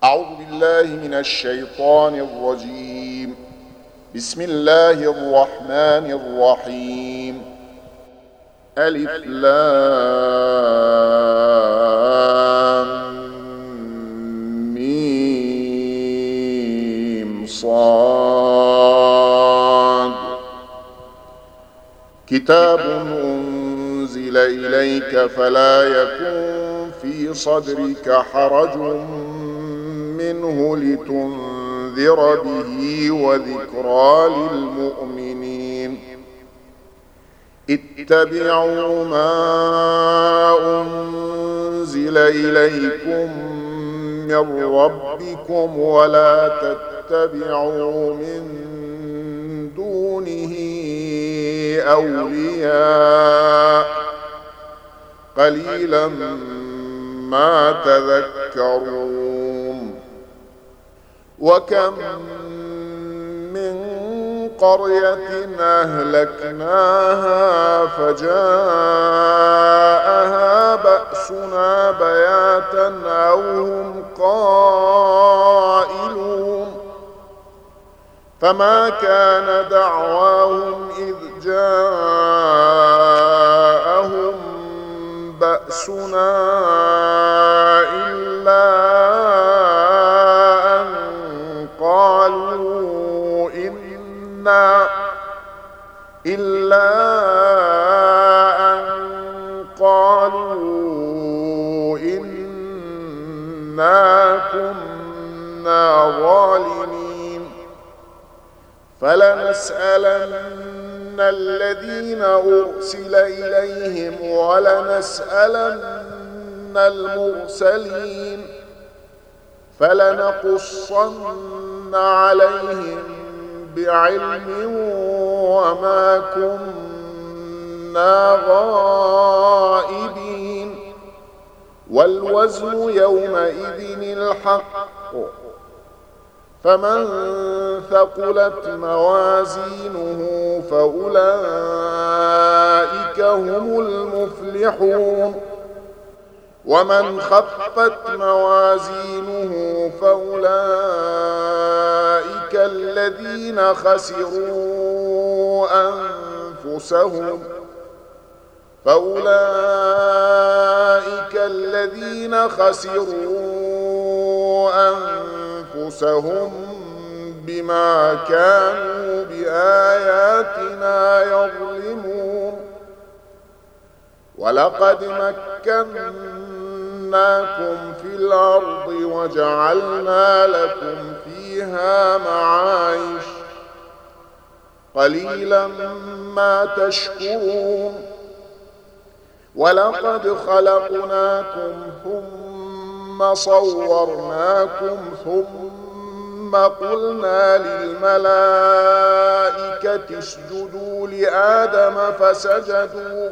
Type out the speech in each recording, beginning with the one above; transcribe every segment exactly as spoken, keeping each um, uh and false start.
أعوذ بالله من الشيطان الرجيم. بسم الله الرحمن الرحيم. ألف لام ميم صاد. كتاب أنزل إليك فلا يكن في صدرك حرج منه لتنذر به وذكرى للمؤمنين. اتبعوا ما أنزل إليكم من ربكم ولا تتبعوا من دونه أولياء قليلا ما تذكرون. وكم من قرية أهلكناها فجاءها بأسنا بياتا أو هم قائلون. فما كان دعواهم إذ جاءهم بأسنا إلا أن قالوا إنا إلا أن قالوا إنا كنا ظالمين. فلنسألن الذين أرسل إليهم ولنسألن المرسلين فلنقصن عليهم بعلم وما كنا غائبين. والوزن يومئذ الحق فمن ثقلت موازينه فأولئك هم المفلحون. ومن خفت موازينه فأولئك الذين خسروا أنفسهم فأولئك الذين خسروا أنفسهم بما كانوا بآياتنا يظلمون. ولقد مكناكم في الأرض وجعلنا لكم فيها معايش قليلا ما تشكرون. ولقد خلقناكم ثم صورناكم ثم قلنا للملائكة اسجدوا لآدم فسجدوا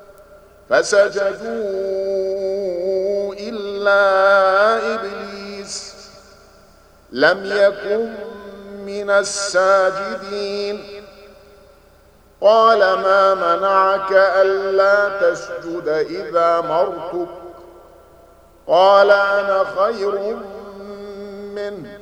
فسجدوا إلا إبليس لم يكن من الساجدين. قال ما منعك ألا تسجد إذا مرتك؟ قال أنا خير منه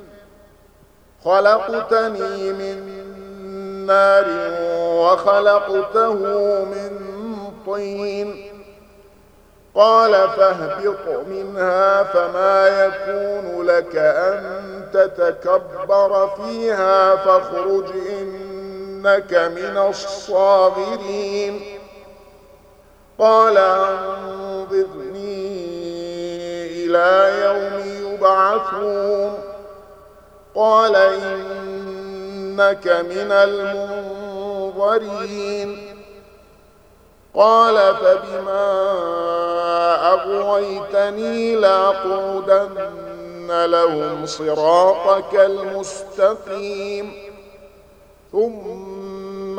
خلقتني من نار وخلقته من طين. قال فاهبط منها فما يكون لك أن تتكبر فيها فاخرج إنك من الصاغرين. قال أنظرني إلى يوم يبعثون. قال إنك من المنظرين. قال فبما أغويتني لأقعدن لهم صراطك المستقيم ثم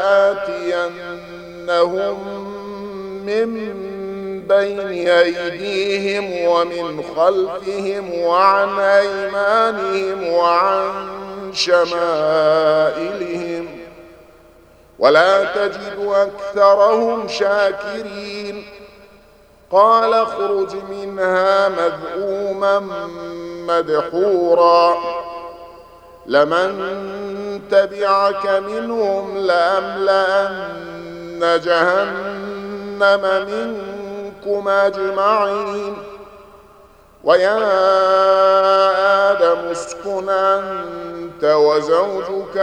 لآتينهم من بين أيديهم ومن خلفهم وعن أيمانهم وعن شمائلهم ولا تجد أكثرهم شاكرين. قال اخرج منها مذءوما مدحورا لمن تبعك منهم لأملأن جهنم منكم أجمعين ويا آدم اسكن أنت وزوجك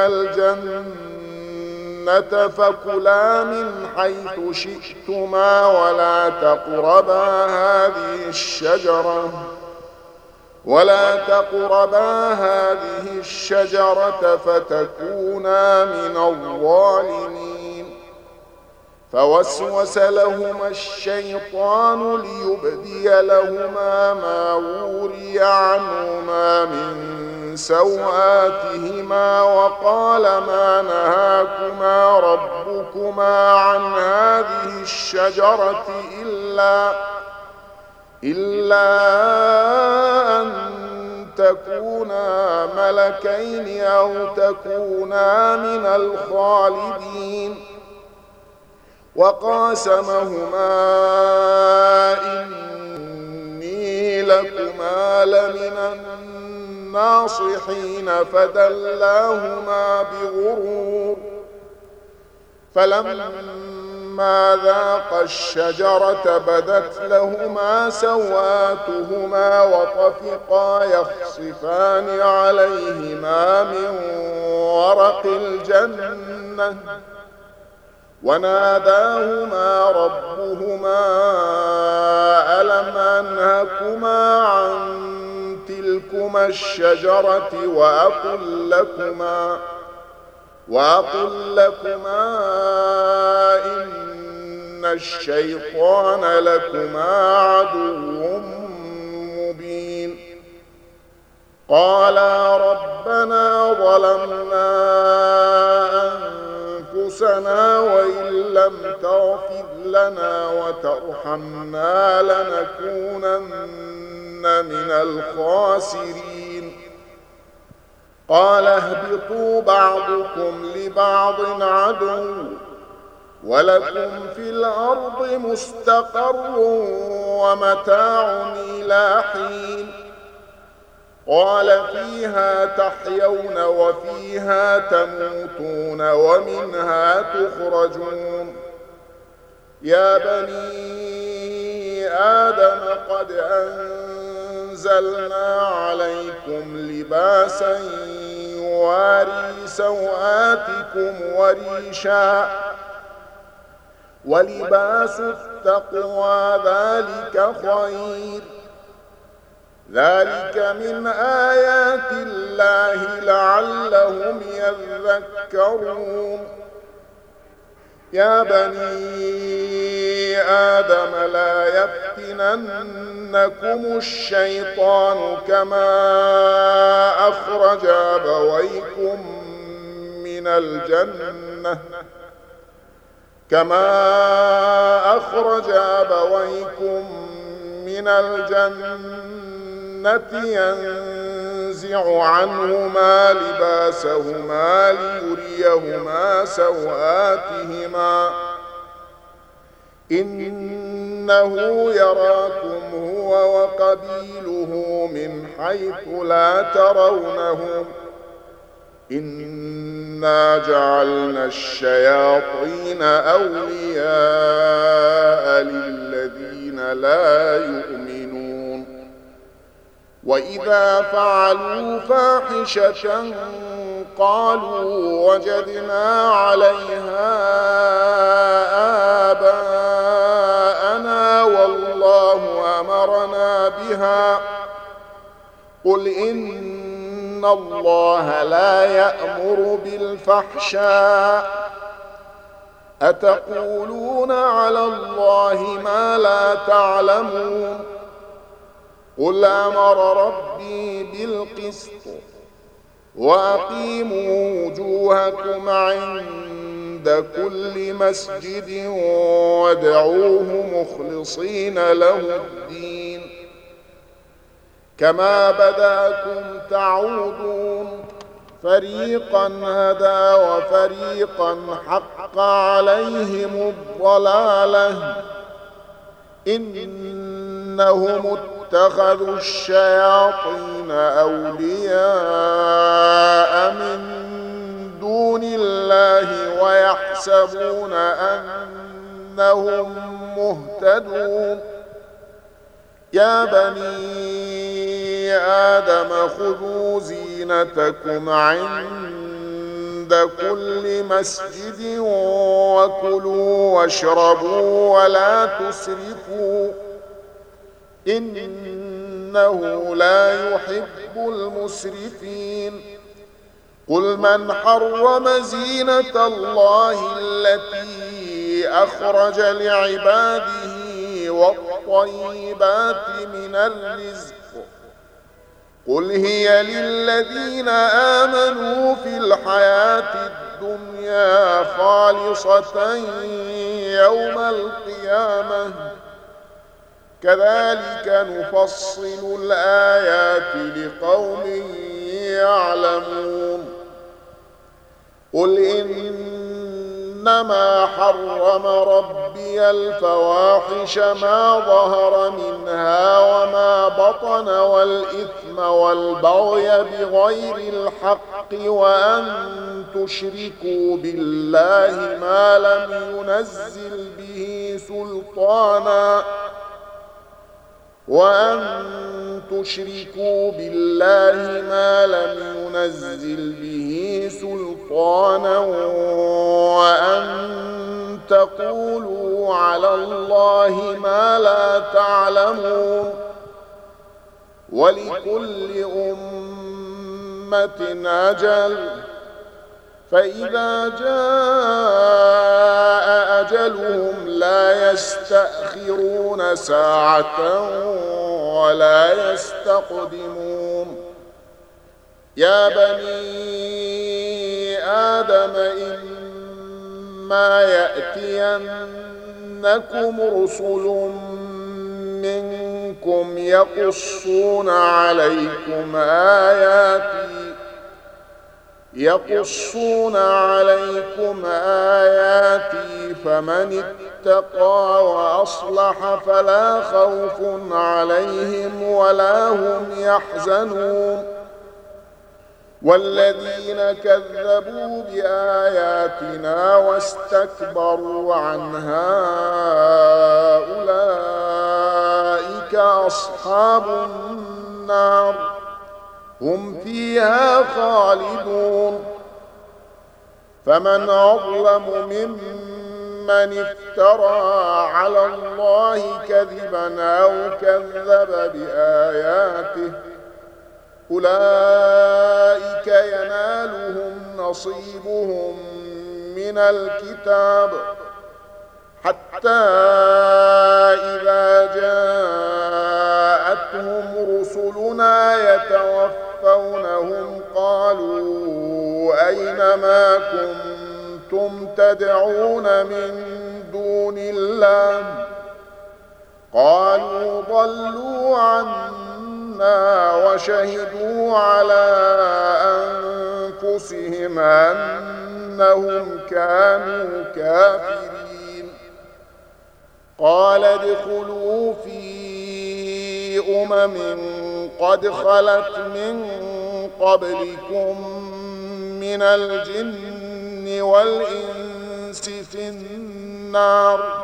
الجنة فكلا من حيث شئتما ولا تقربا هذه الشجرة ولا تقربا هذه الشجرة فتكونا من الظالمين فوسوس لهما الشيطان ليبدي لهما ما وري عنهما من سوآتهما وقال ما نهاكما ربكما عن هذه الشجرة إلا إلا أن تكونا ملكين أو تكونا من الخالدين وقاسمهما إني لكما لمن الناصحين فدلاهما بغرور فلما ذاقا الشجرة بدت لهما سوآتهما وطفقا يخصفان عليهما من ورق الجنة وناداهما ربهما ألم أنهكما عن تلكما الشجرة وأقل لكما وأقل لكما إن الشيطان لكما عدو مبين قالا ربنا ظلمنا أنفسنا وإن لم تغفر لنا وترحمنا لنكونن من الخاسرين قال اهبطوا بعضكم لبعض عدو ولكم في الأرض مستقر ومتاع إلى حين قال فيها تحيون وفيها تموتون ومنها تخرجون يا بني آدم قد أنزلنا عليكم لباسا يواري سوآتكم وريشا ولباس التقوى ذلك خير ذلك من آيات الله لعلهم يذكرون يا بني آدم لا يفتننكم الشيطان كما أخرج أبويكم من الجنة كما أخرج أبويكم من الجنة ينزع عنهما لباسهما ليريهما سوآتهما إنه يراكم هو وقبيله من حيث لا ترونهم إنا جعلنا الشياطين أولياء للذين لا يؤمنون وإذا فعلوا فاحشة قالوا وجدنا عليها آباءنا والله أمرنا بها قل إن الله لا يأمر بالفحشاء أتقولون على الله ما لا تعلمون قل أمر ربي بالقسط وأقيموا وجوهكم عند كل مسجد وادعوه مخلصين له الدين كما بدأكم تعودون فريقا هدى وفريقا حق عليهم الضلالة إنهم اتخذوا الشياطين أولياء من دون الله ويحسبون أنهم مهتدون يا بني آدم خذوا زينتكم عند كل مسجد وكلوا واشربوا ولا تسرفوا إنه لا يحب المسرفين قل من حرم زينة الله التي أخرج لعباده والطيبات من الرزق قل هي للذين آمنوا في الحياة الدنيا خالصة يوم القيامة كذلك نفصل الآيات لقوم يعلمون قل إنما حرم ربي الفواحش ما ظهر منها وما بطن والإثم والبغي بغير الحق وأن تشركوا بالله ما لم ينزل به سلطانا وأن تشركوا بالله ما لم ينزل به سلطانا وأن تقولوا على الله ما لا تعلمون ولكل أمة أجل فإذا جاء أجلهم لا يستأخرون ساعة ولا يستقدمون يا بني آدم إما يأتينكم رسل منكم يقصون عليكم آياتي يقصون عليكم آياتي فمن اتقى وأصلح فلا خوف عليهم ولا هم يحزنون والذين كذبوا بآياتنا واستكبروا عنها أولئك أصحاب النار هم فيها خالدون فمن أظلم ممن افترى على الله كذبا أو كذب بآياته أولئك ينالهم نصيبهم من الكتاب حتى إذا جاءتهم رسلنا يتوفونهم قالوا أين ما كنتم تدعون من دون الله قالوا ضلوا عنا وشهدوا على أنفسهم أنهم كانوا كافرين قال ادخلوا في أمم قد خلت من قبلكم من الجن والإنس في النار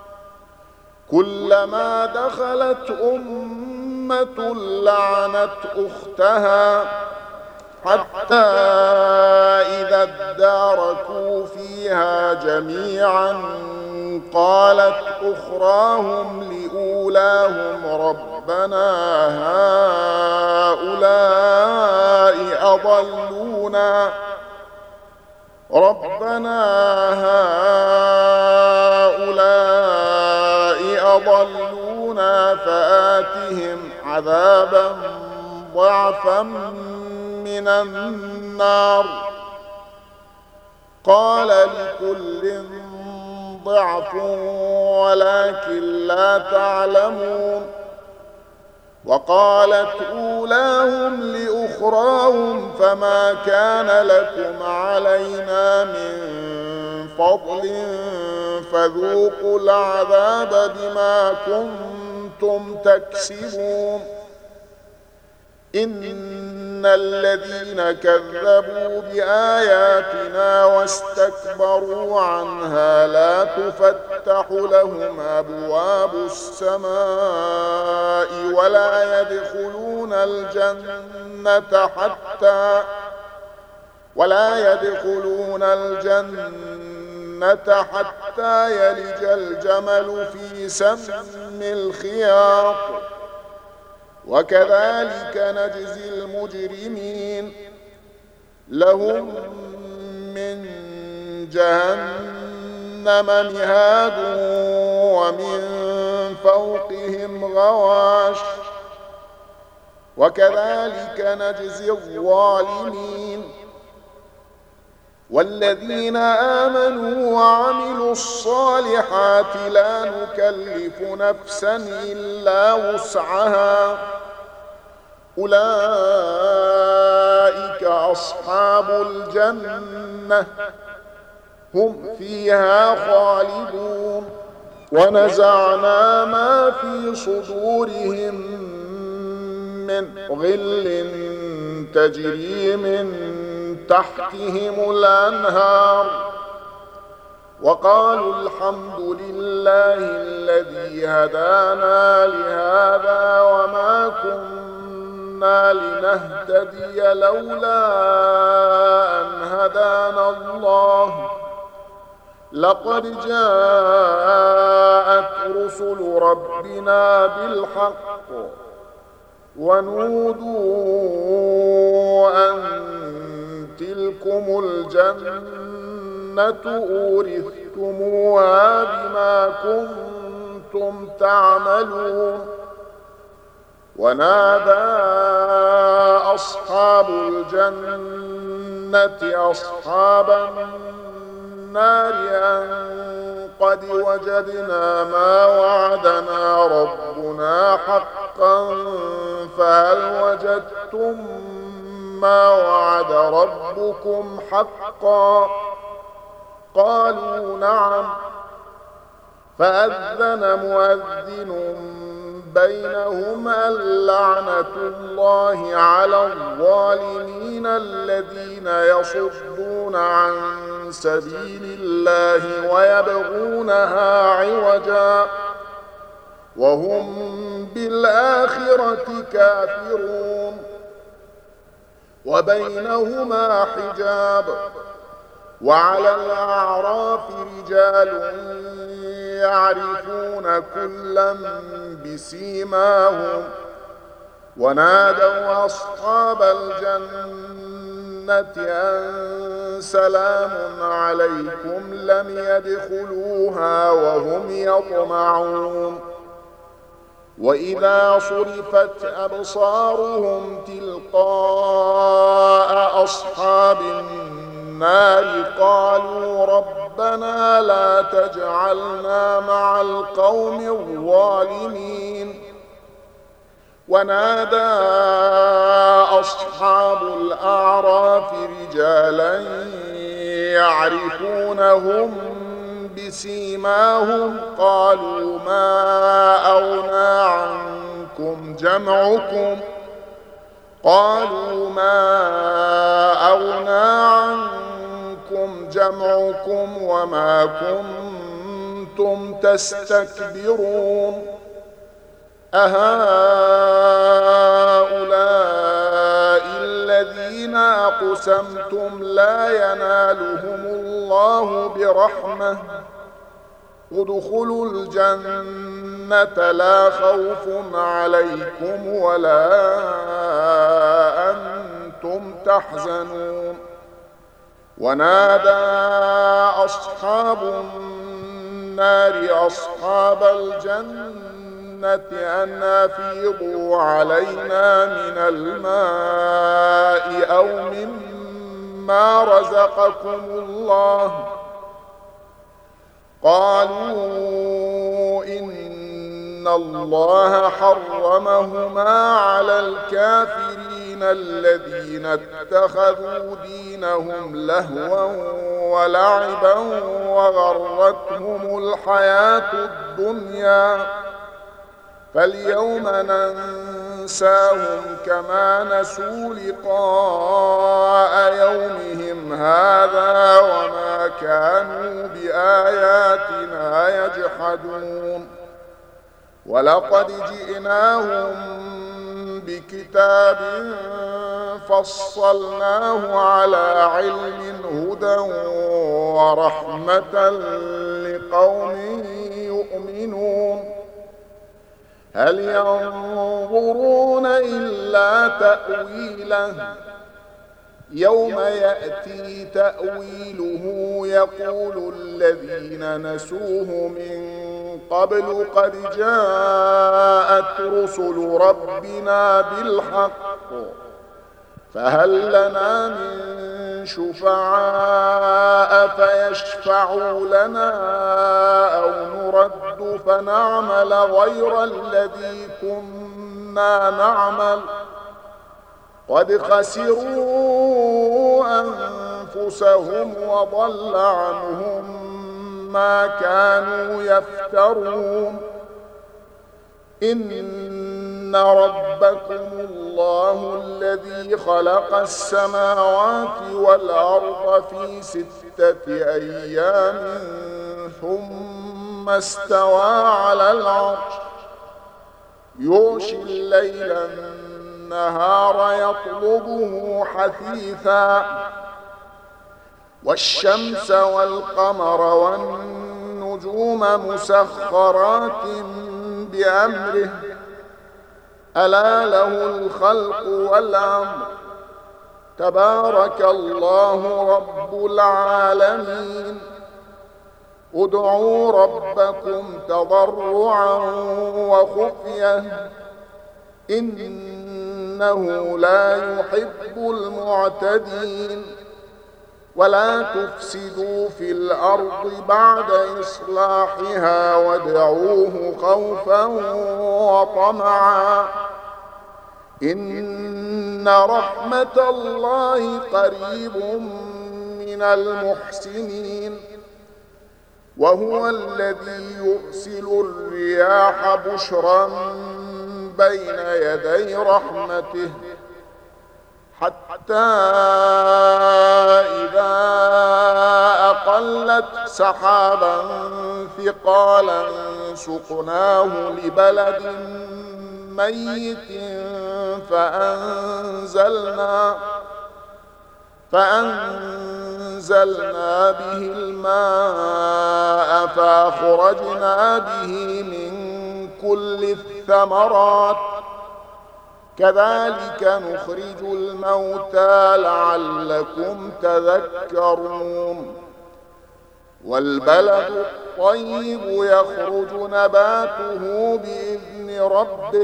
كلما دخلت أمة لعنت أختها حتى إذا اداركوا فيها جميعا قالت أخراهم لأولاهم ربنا هؤلاء أضلونا ربنا هؤلاء أضلونا فآتهم عذابا ضعفا من النار قال لكل ضعف ولكن لا تعلمون وقالت أولاهم لأخراهم فما كان لكم علينا من فضل فذوقوا العذاب بما كنتم كنتم تكسبون إن الذين كذبوا بآياتنا واستكبروا عنها لا تفتح لهم أبواب السماء ولا يدخلون الجنة حتى ولا يدخلون الجنة حتى يلج الجمل في سم الخياط وكذلك نجزي المجرمين لهم من جهنم مهاد ومن فوقهم غواش وكذلك نجزي الظالمين والذين آمنوا وعملوا الصالحات لا نكلف نفسا إلا وسعها أولئك أصحاب الجنة هم فيها خالدون ونزعنا ما في صدورهم من غل تجري من تحتهم الأنهار وقالوا الحمد لله الذي هدانا لهذا وما كنا لنهتدي لولا أن هدانا الله لقد جاءت رسل ربنا بالحق ونودوا أن تلكم الجنة أورثتموها بما كنتم تعملون ونادى أصحاب الجنة أصحاب النار أن قد وجدنا ما وعدنا ربنا حقا فهل وجدتم ما وعد ربكم حقا قالوا نعم فأذن مؤذن بينهم اللعنة الله على الظالمين الذين يصدون عن سبيل الله ويبغونها عوجا وهم بالآخرة كافرون وبينهما حجاب وعلى الأعراف رجال يعرفون كلا بسيماهم ونادوا أصحاب الجنة أن سلام عليكم لم يدخلوها وهم يطمعون وإذا صرفت أبصارهم تلقاء أصحاب النار قالوا ربنا لا تجعلنا مع القوم الظالمين ونادى أصحاب الأعراف رجالا يعرفونهم بسيماهم قالوا ما أغنى عنكم جمعكم قالوا ما أغنى عنكم جمعكم وما كنتم تستكبرون أهؤلاء الذين أقسمتم لا ينالهم الله برحمة ادخلوا الجنة لا خوف عليكم ولا أنتم تحزنون ونادى أصحاب النار أصحاب الجنة أن أفيضوا علينا من الماء أو مما رزقكم الله قالوا إن الله حرمهما على الكافرين الذين اتخذوا دينهم لهوا ولعبا وغرتهم الحياة الدنيا فاليوم ننساهم كما نسوا لقاء يومهم هذا وما كانوا بآياتنا يجحدون ولقد جئناهم بكتاب فصلناه على علم هدى ورحمة لقوم يؤمنون هل ينظرون إلا تأويله يوم يأتي تأويله يقول الذين نسوه من قبل قد جاءت رسل ربنا بالحق فهل لنا من شفعاء فيشفعوا لنا أو نرد فنعمل غير الذي كنا نعمل قد خسروا أنفسهم وضل عنهم ما كانوا يفترون إن ربكم الله الذي خلق السماوات والأرض في ستة أيام ثم استوى على العرش يغشي الليل النهار يطلبه حثيثا والشمس والقمر والنجوم مسخرات بأمره ألا له الخلق والأمر تبارك الله رب العالمين ادعوا ربكم تضرعا وخفية إنه لا يحب المعتدين ولا تفسدوا في الأرض بعد إصلاحها وادعوه خوفا وطمعا إن رحمة الله قريب من المحسنين وهو الذي يرسل الرياح بشرا بين يدي رحمته حتى إذا أقلت سحابا ثقالا سقناه لبلد ميت فأنزلنا فأنزلنا به الماء فأخرجنا به من كل الثمرات كذلك نخرج الموتى لعلكم تذكرون والبلد الطيب يخرج نباته بإذن ربه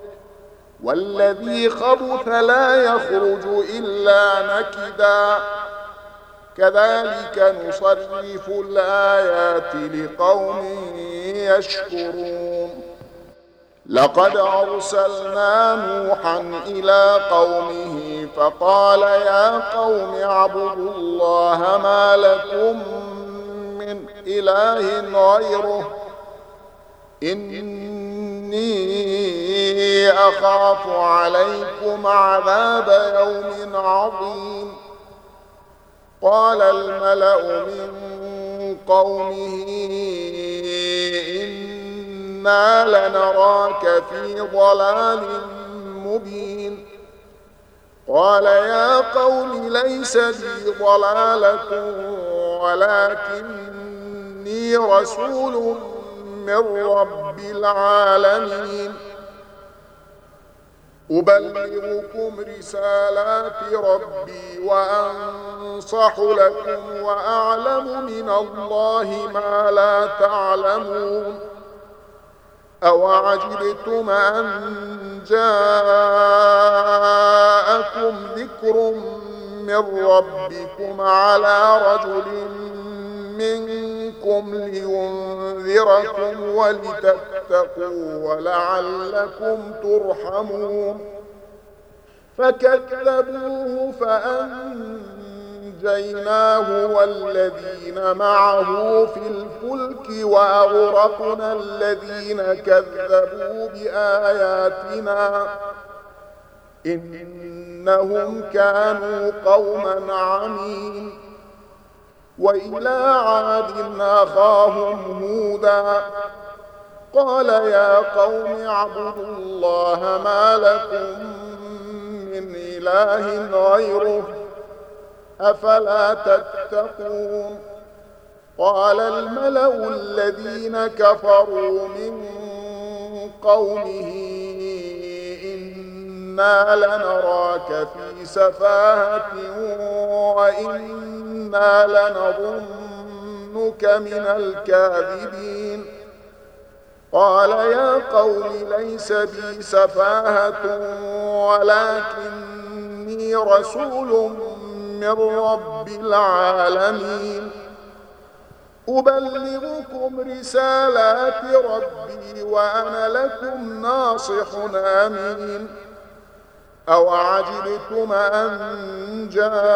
والذي خبث لا يخرج إلا نكدا كذلك نصرف الآيات لقوم يشكرون لقد أرسلنا نوحا إلى قومه فقال يا قوم اعبدوا الله ما لكم من إله غيره إني أخاف عليكم عذاب يوم عظيم قال الملأ من قومه إنا لنراك في ضلال مبين قال يا قوم ليس بي ضلالة ولكني رسول من رب العالمين أبلغكم رسالات ربي وأنصح لكم وأعلم من الله ما لا تعلمون أوعجبتم أن جاءكم ذكر من ربكم على رجل منكم لينذركم ولتتقوا ولعلكم ترحمون فكذبوه فأنجيناه فنجيناه والذين معه في الفلك وأغرقنا الذين كذبوا بآياتنا إنهم كانوا قوما عمين. وإلى عاد أخاهم هودا قال يا قوم اعبدوا الله ما لكم من إله غيره أفلا تتقون. قال الملأ الذين كفروا من قومه إنا لنراك في سفاهة وإنا لنظنك من الكاذبين. قال يا قوم ليس بي سفاهة ولكني رسول من رب العالمين أبلغكم رسالات ربي وأنا لكم ناصح أمين. أوعجبتم أن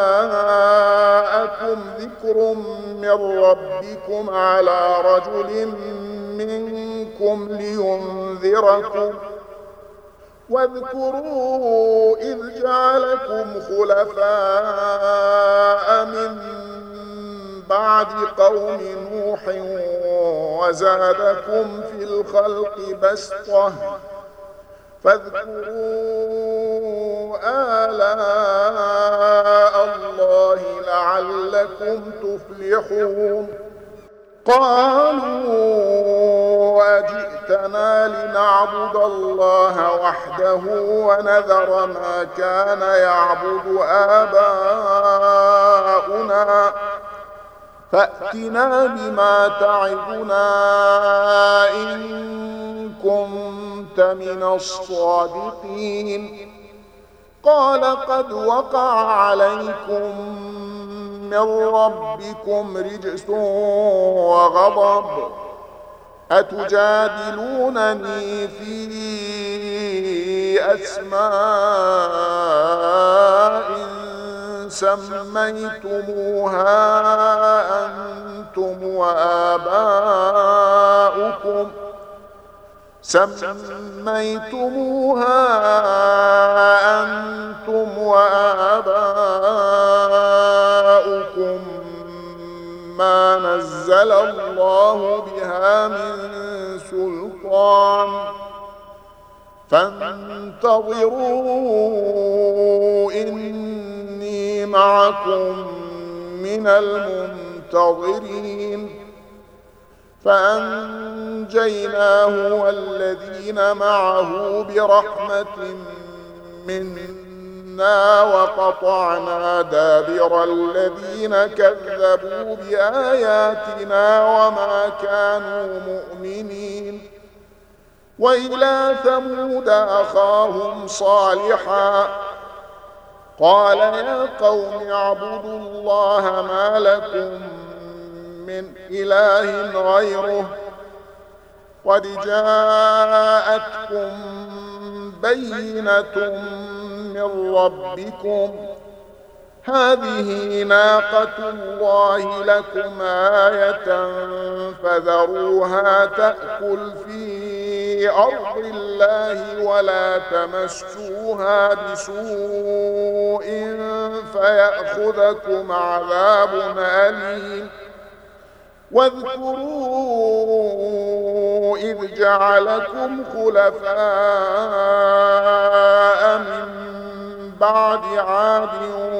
جاءكم ذكر من ربكم على رجل منكم لينذركم واذكروا إذ جعلكم خلفاء من بعد قوم نوح وزادكم في الخلق بسطة فاذكروا آلاء الله لعلكم تفلحون. قالوا أجئتنا لنعبد الله وحده ونذر ما كان يعبد آباؤنا فأتنا بما تعدنا إن كنت من الصادقين. قال قد وقع عليكم من ربكم رجس وغضب أتجادلونني في أسماء سميتموها أنتم وآباؤكم سميتموها أنتم وآباؤكم ما نزل الله بها من سلطان فانتظروا إني معكم من المنتظرين. فأنجيناه والذين معه برحمة منا وقطعنا دابر الذين كذبوا بآياتنا وما كانوا مؤمنين. وإلى ثمود أخاهم صالحا قال يا قوم اعبدوا الله ما لكم من إله غيره قد جاءتكم بينة من ربكم هذه ناقة الله لكم آية فذروها تأكل في أرض الله ولا تمسوها بسوء فيأخذكم عذاب أليم. واذكروا إذ جعلكم خلفاء من بعد عاد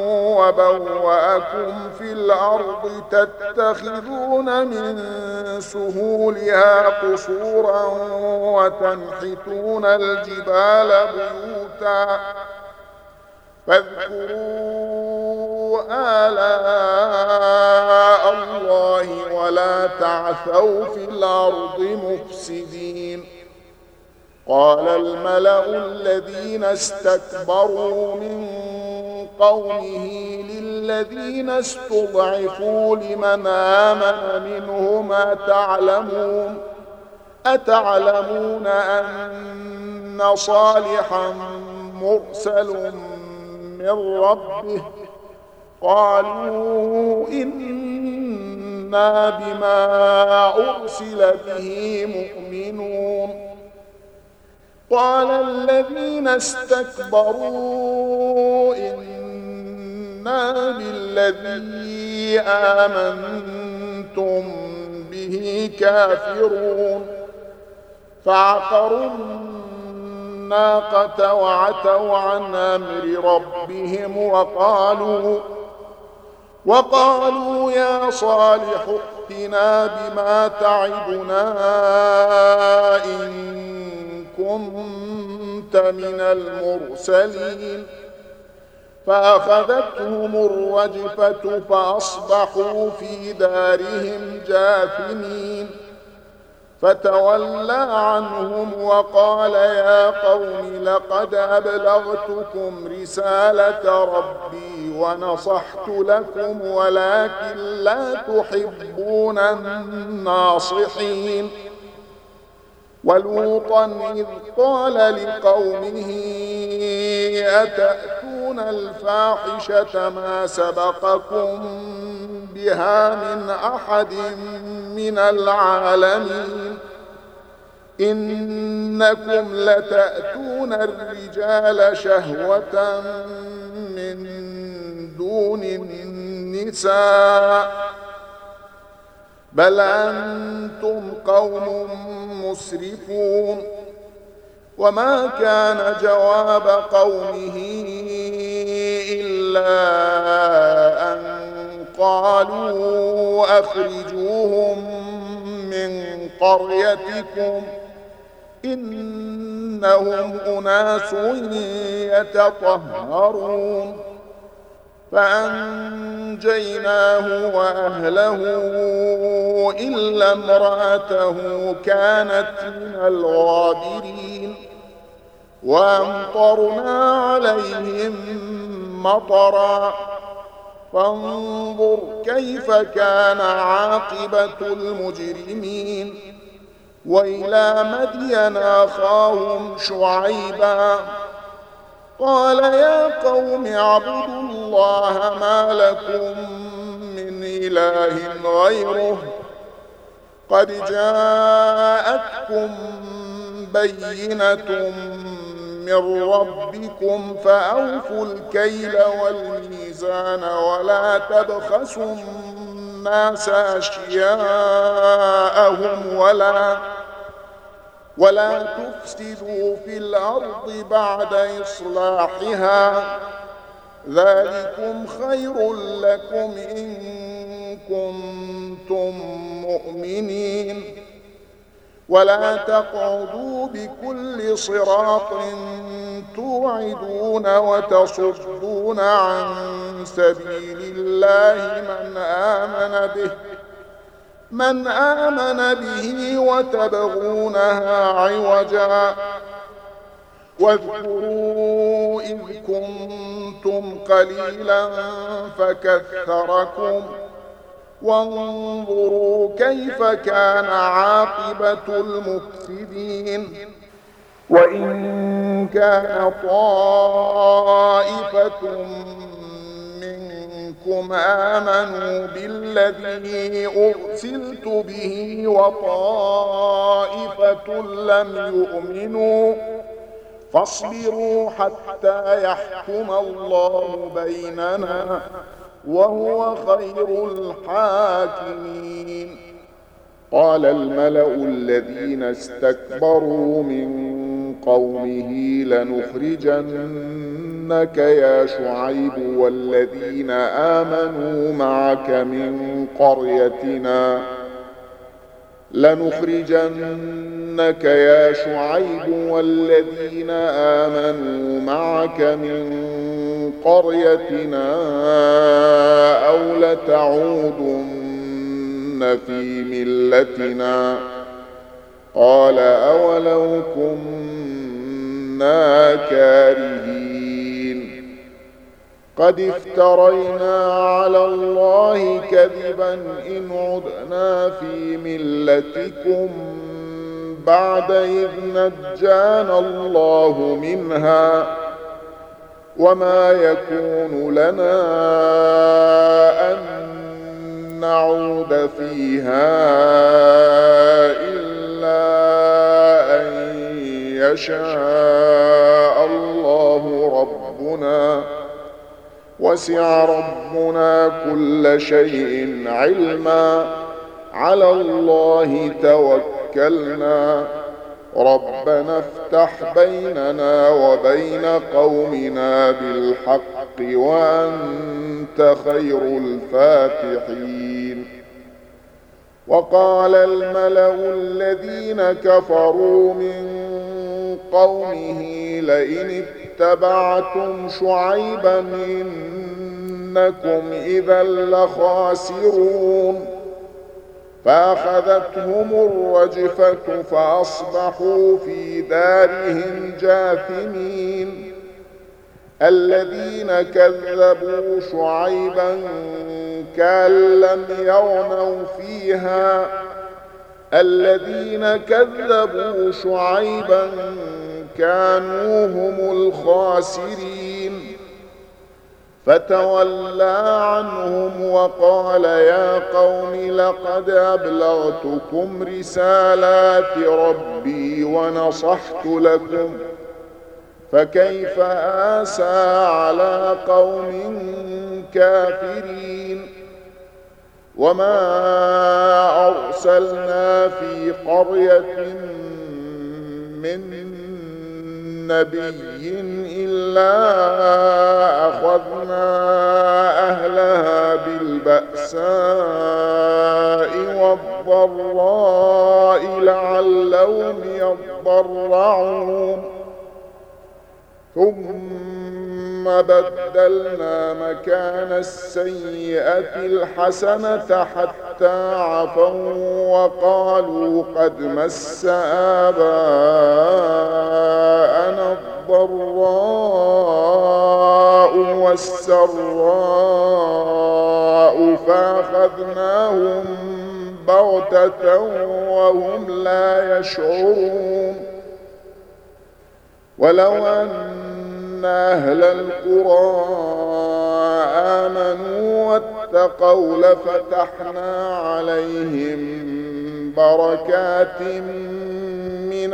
وبوأكم في الأرض تتخذون من سهولها قصورا وتنحتون الجبال بيوتا فاذكروا آلاء الله ولا تعثوا في الأرض مفسدين. قال الملأ الذين استكبروا من قومه للذين استضعفوا لمن آمن منهم أتعلمون أتعلمون أن صالحا مرسل من ربه قالوا إنا بما أرسل به مؤمنون قال الذين استكبروا إنا بالذي آمنتم به كافرون فعقروا الناقة وعتوا عن أمر ربهم وقالوا وقالوا يا صالح ائتنا بما تعدنا إن كنت من المرسلين فأخذتهم الرجفة فأصبحوا في دارهم جاثمين فتولى عنهم وقال يا قوم لقد أبلغتكم رسالة ربي ونصحت لكم ولكن لا تحبون الناصحين ولوطا إذ قال لقومه أتأتون الفاحشة ما سبقكم بها من أحد من العالمين إنكم لتأتون الرجال شهوة من دون النساء بل أنتم قوم مسرفون وما كان جواب قومه إلا أن قالوا أخرجوهم من قريتكم إنهم أناس يتطهرون فأنجيناه وأهله إلا امرأته كانت من الغابرين وأمطرنا عليهم مطرا فانظر كيف كان عاقبة المجرمين وإلى مدين أخاهم شعيبا قال يا قوم اعبدوا الله ما لكم من إله غيره قد جاءتكم بينة من ربكم فأوفوا الكيل والميزان ولا تبخسوا الناس أشياءهم ولا ولا تفسدوا في الأرض بعد إصلاحها ذلكم خير لكم إن كنتم مؤمنين ولا تقعدوا بكل صراط توعدون وتصدون عن سبيل الله من آمن به من آمن به وتبغونها عوجا واذكروا إذ كنتم قليلا فكثركم وانظروا كيف كان عاقبة المفسدين وإن كان طائفة منكم آمنوا بالذي أرسلت به وطائفة لم يؤمنوا فاصبروا حتى يحكم الله بيننا وهو خير الحاكمين قال الملأ الذين استكبروا من قومه لنخرجنك يا شعيب والذين آمنوا معك من قريتنا لنخرجنك يا شعيب والذين آمنوا معك من قريتنا أو لتعودن في ملتنا قال أولو كنا كارهين قد افترينا على الله كذبا إن عدنا في ملتكم بعد إذ نجانا الله منها وما يكون لنا أن نعود فيها إلا أن يشاء الله ربنا، وسع ربنا كل شيء علما، على الله توكلنا، ربنا افتح بيننا وبين قومنا بالحق وأنت خير الفاتحين. وقال الملأ الذين كفروا من قومه لئن اتبعتم شعيبا إنكم إذا لخاسرون، فأخذتهم الرجفة فأصبحوا في دارهم جاثمين. الذين كذبوا شعيبا كأن لم يغنوا فيها، الذين كذبوا شعيبا كانوا هم الخاسرين. فتولى عنهم وقال يا قوم لقد أبلغتكم رسالات ربي ونصحت لكم، فكيف آسى على قوم كافرين. وما أرسلنا في قرية من نبي إلا أخذنا أهلها بالبأساء والضراء لعلهم يضرعون، ثم بدلنا مكان السيئة الحسنة حتى عفوا وقالوا قد مس آباءنا الضراء والسراء فأخذناهم بغتة وهم لا يشعرون. ولو أن أهل القرى آمنوا واتقوا لفتحنا عليهم بركات من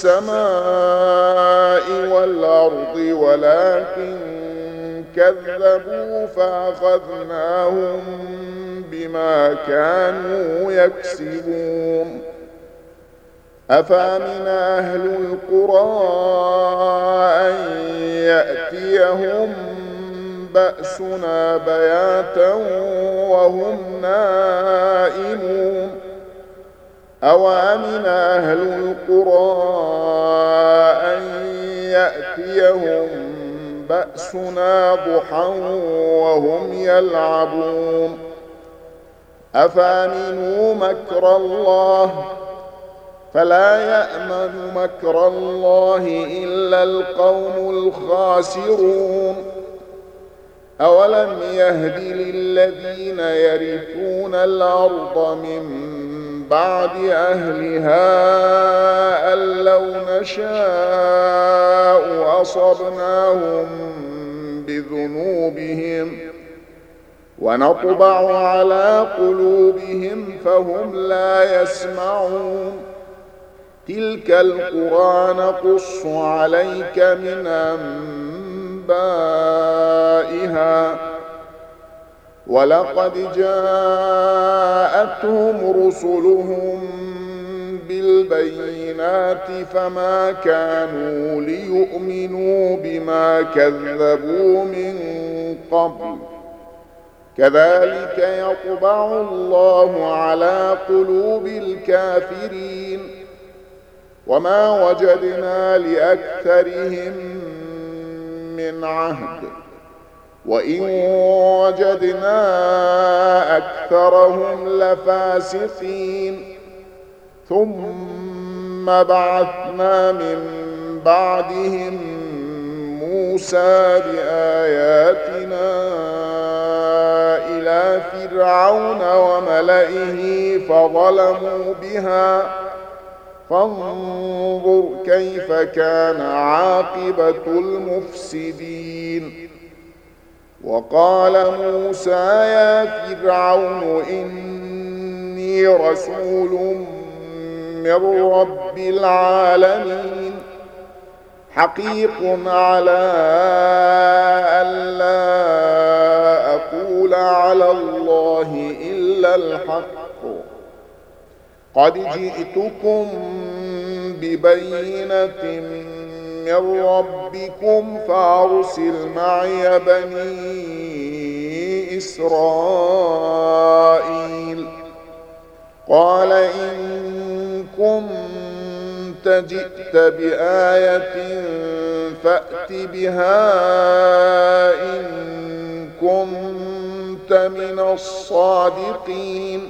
السماء والأرض ولكن كذبوا فأخذناهم بما كانوا يكسبون. أفأمن أهل القرى أن يأتيهم بأسنا بياتا وهم نائمون، أوأمن أهل القرى أن يأتيهم بأسنا ضحى وهم يلعبون. أفأمنوا مكر الله فلا يأمن مكر الله إلا القوم الخاسرون. أولم يهد للذين يرثون الأرض من بعد أهلها أن لو نشاء أصبناهم بذنوبهم ونطبع على قلوبهم فهم لا يسمعون. تلك القرى نقص عليك من أنبائها، ولقد جاءتهم رسلهم بالبينات فما كانوا ليؤمنوا بما كذبوا من قبل، كذلك يطبع الله على قلوب الكافرين. وما وجدنا لأكثرهم من عهد، وإن وجدنا أكثرهم لفاسقين. ثم بعثنا من بعدهم موسى بآياتنا إلى فرعون وملئه فظلموا بها فانظر كيف كان عاقبة المفسدين. وقال موسى يا فرعون إني رسول من رب العالمين حقيق على ألا أقول على الله إلا الحق قد جئتكم ببينة من ربكم فأرسل معي بني إسرائيل. قال إن كنت جئت بآية فأت بها إن كنت من الصادقين.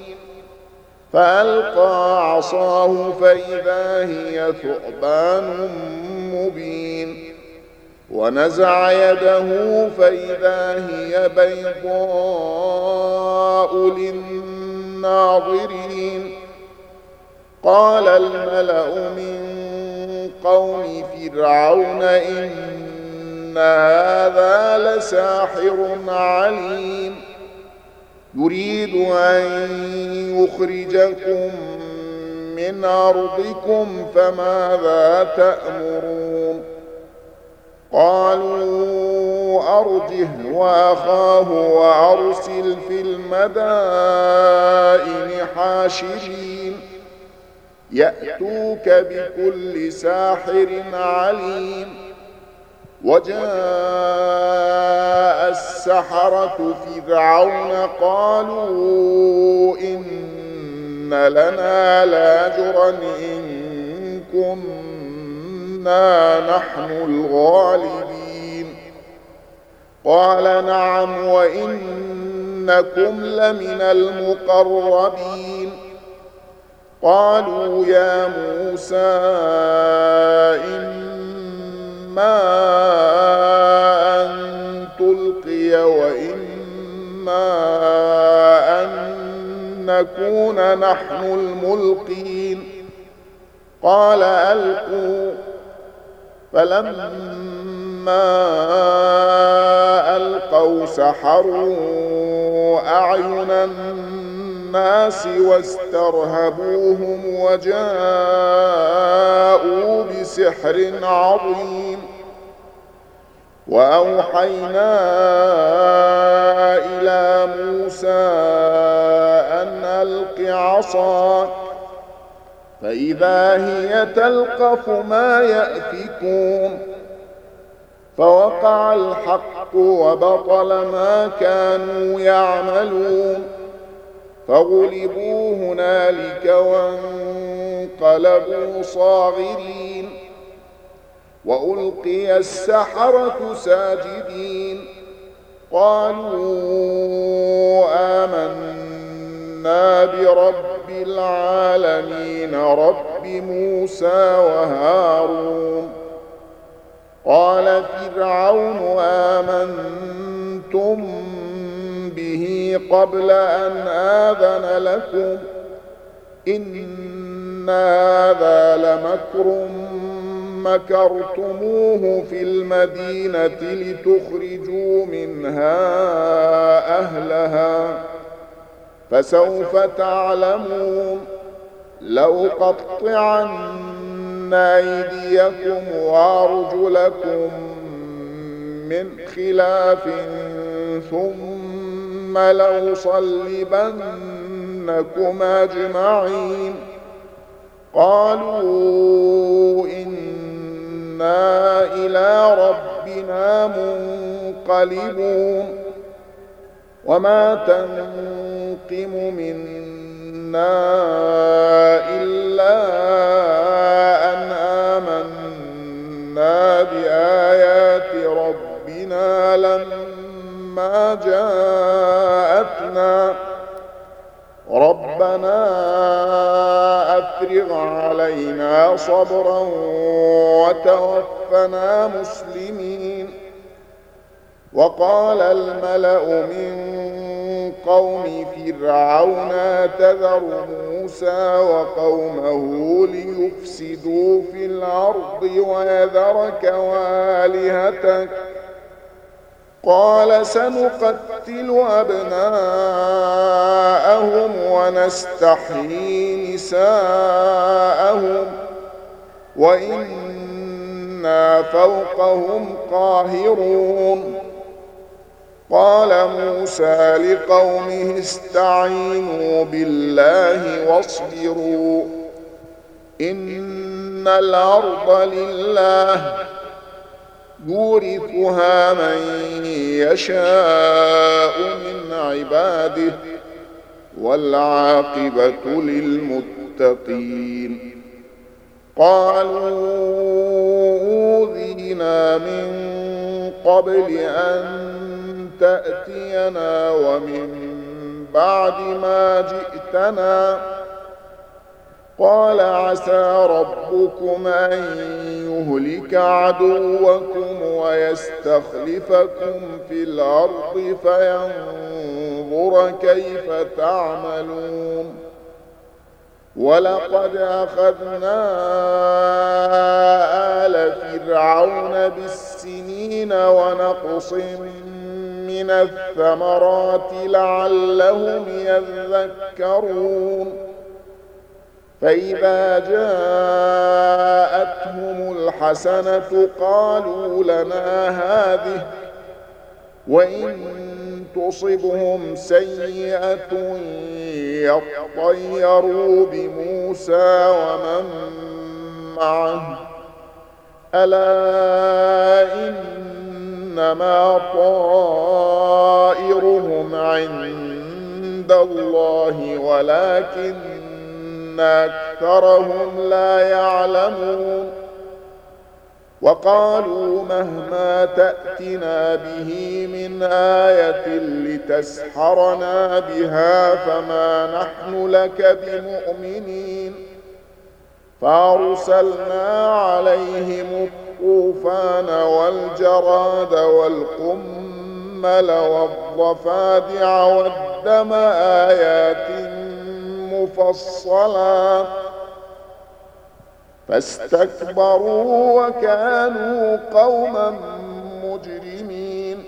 فألقى عصاه فإذا هي ثعبان مبين ونزع يده فإذا هي بيضاء للناظرين. قال الملأ من قوم فرعون إن هذا لساحر عليم يريد أن يخرجكم من أرضكم فماذا تأمرون. قالوا أرجه وأخاه وأرسل في المدائن حاشرين يأتوك بكل ساحر عليم. وجاء السحرة فرعون قالوا إن لنا لاجرا إن كنا نحن الغالبين. قال نعم وإنكم لمن المقربين. قالوا يا موسى إما أن تلقي وإما أن نكون نحن الملقين. قال ألقوا. فلما ألقوا سحروا أعين الناس واسترهبوهم وجاءوا بسحر عظيم. وأوحينا إلى موسى أن ألق عصاك فإذا هي تلقف ما يأفكون. فوقع الحق وبطل ما كانوا يعملون فغلبوا هنالك وانقلبوا صاغرين. وألقي السحرة ساجدين قالوا آمنا برب العالمين رب موسى وهارون. قال فرعون آمنتم به قبل أن آذن لكم إن هذا لمكر مكرتموه في المدينة لتخرجوا منها أهلها فسوف تعلمون. لأقطعن أيديكم وأرجلكم من خلاف ثم لأصلبنكم أجمعين. قالوا إنا إلى ربنا منقلبون. وما تنقم منا إلا أن آمنا بآيات ربنا لما جاءتنا ربنا أفرغ علينا صبرا وتوفنا مسلمين. وقال الملأ من قوم فرعون تذر موسى موسى وقومه ليفسدوا في الأرض ويذرك وآلهتك قال سنقتل أبناءهم ونستحيي نساءهم وإنا فوقهم قاهرون. قال موسى لقومه استعينوا بالله واصبروا إن الأرض لله يورثها من يشاء من عباده والعاقبة للمتقين. قالوا أوذينا من قبل أن تأتينا ومن بعد ما جئتنا قال عسى ربكم أن يهلك عدوكم ويستخلفكم في الأرض فينظر كيف تعملون. ولقد أخذنا آل فرعون بالسنين ونقص من الثمرات لعلهم يذكرون. فإذا جاءتهم الحسنة قالوا لنا هذه وإن تصبهم سيئة يطيروا بموسى ومن معه ألا إنما طائرهم عند الله ولكن أكثرهم لا يعلمون. وقالوا مهما تأتنا به من آية لتسحرنا بها فما نحن لك بمؤمنين. فأرسلنا عليهم الطوفان والجراد والقمل والضفادع والدم آيات مفصلات فاستكبروا وكانوا قوما مجرمين.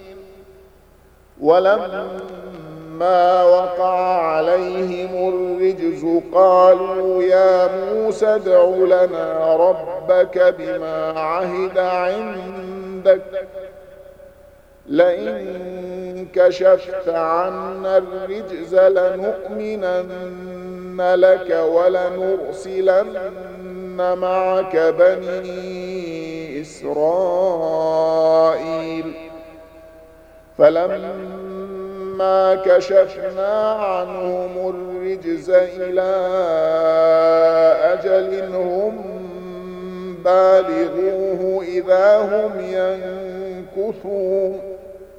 ولما وقع عليهم الرجز قالوا يا موسى ادع لنا ربك بما عهد عندك لئن كشفت عنا الرجز لنؤمنن لك ولنرسلن معك بني إسرائيل. فلما كشفنا عنهم الرجز إلى أجل هم بالغوه إذا هم ينكثون.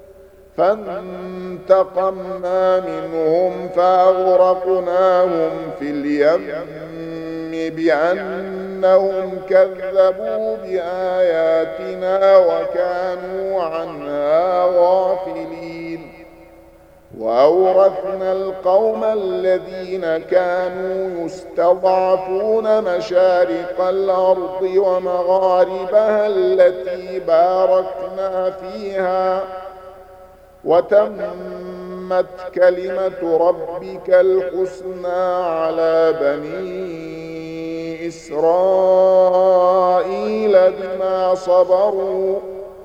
فانتقمنا منهم فأغرقناهم في اليم بأنهم كذبوا بآياتنا وكانوا عنها غافلين. وأورثنا القوم الذين كانوا يستضعفون مشارق الأرض ومغاربها التي باركنا فيها وتمت كلمة ربك الحسنى على بني إسرائيل بما صبروا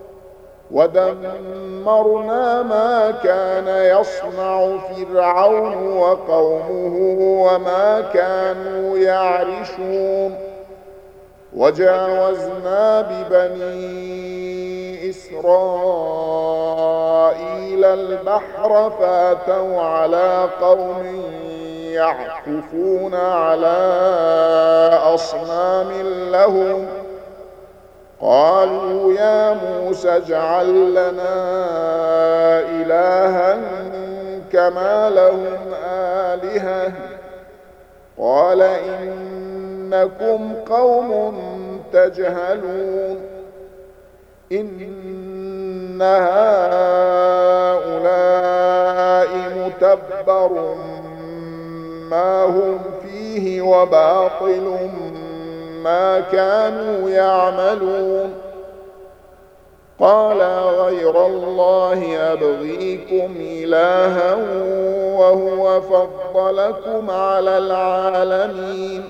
ودمرنا ما كان يصنع فرعون وقومه وما كانوا يعرشون. وجاوزنا ببني إسرائيل البحر فاتوا على قوم يعكفون على أصنام لهم قالوا يا موسى اجعل لنا إلها كما لهم آلهة قال إنكم قوم تجهلون. إن هؤلاء متبر ما هم فيه وباطل ما كانوا يعملون. قال غير الله أبغيكم إلها وهو فضلكم على العالمين.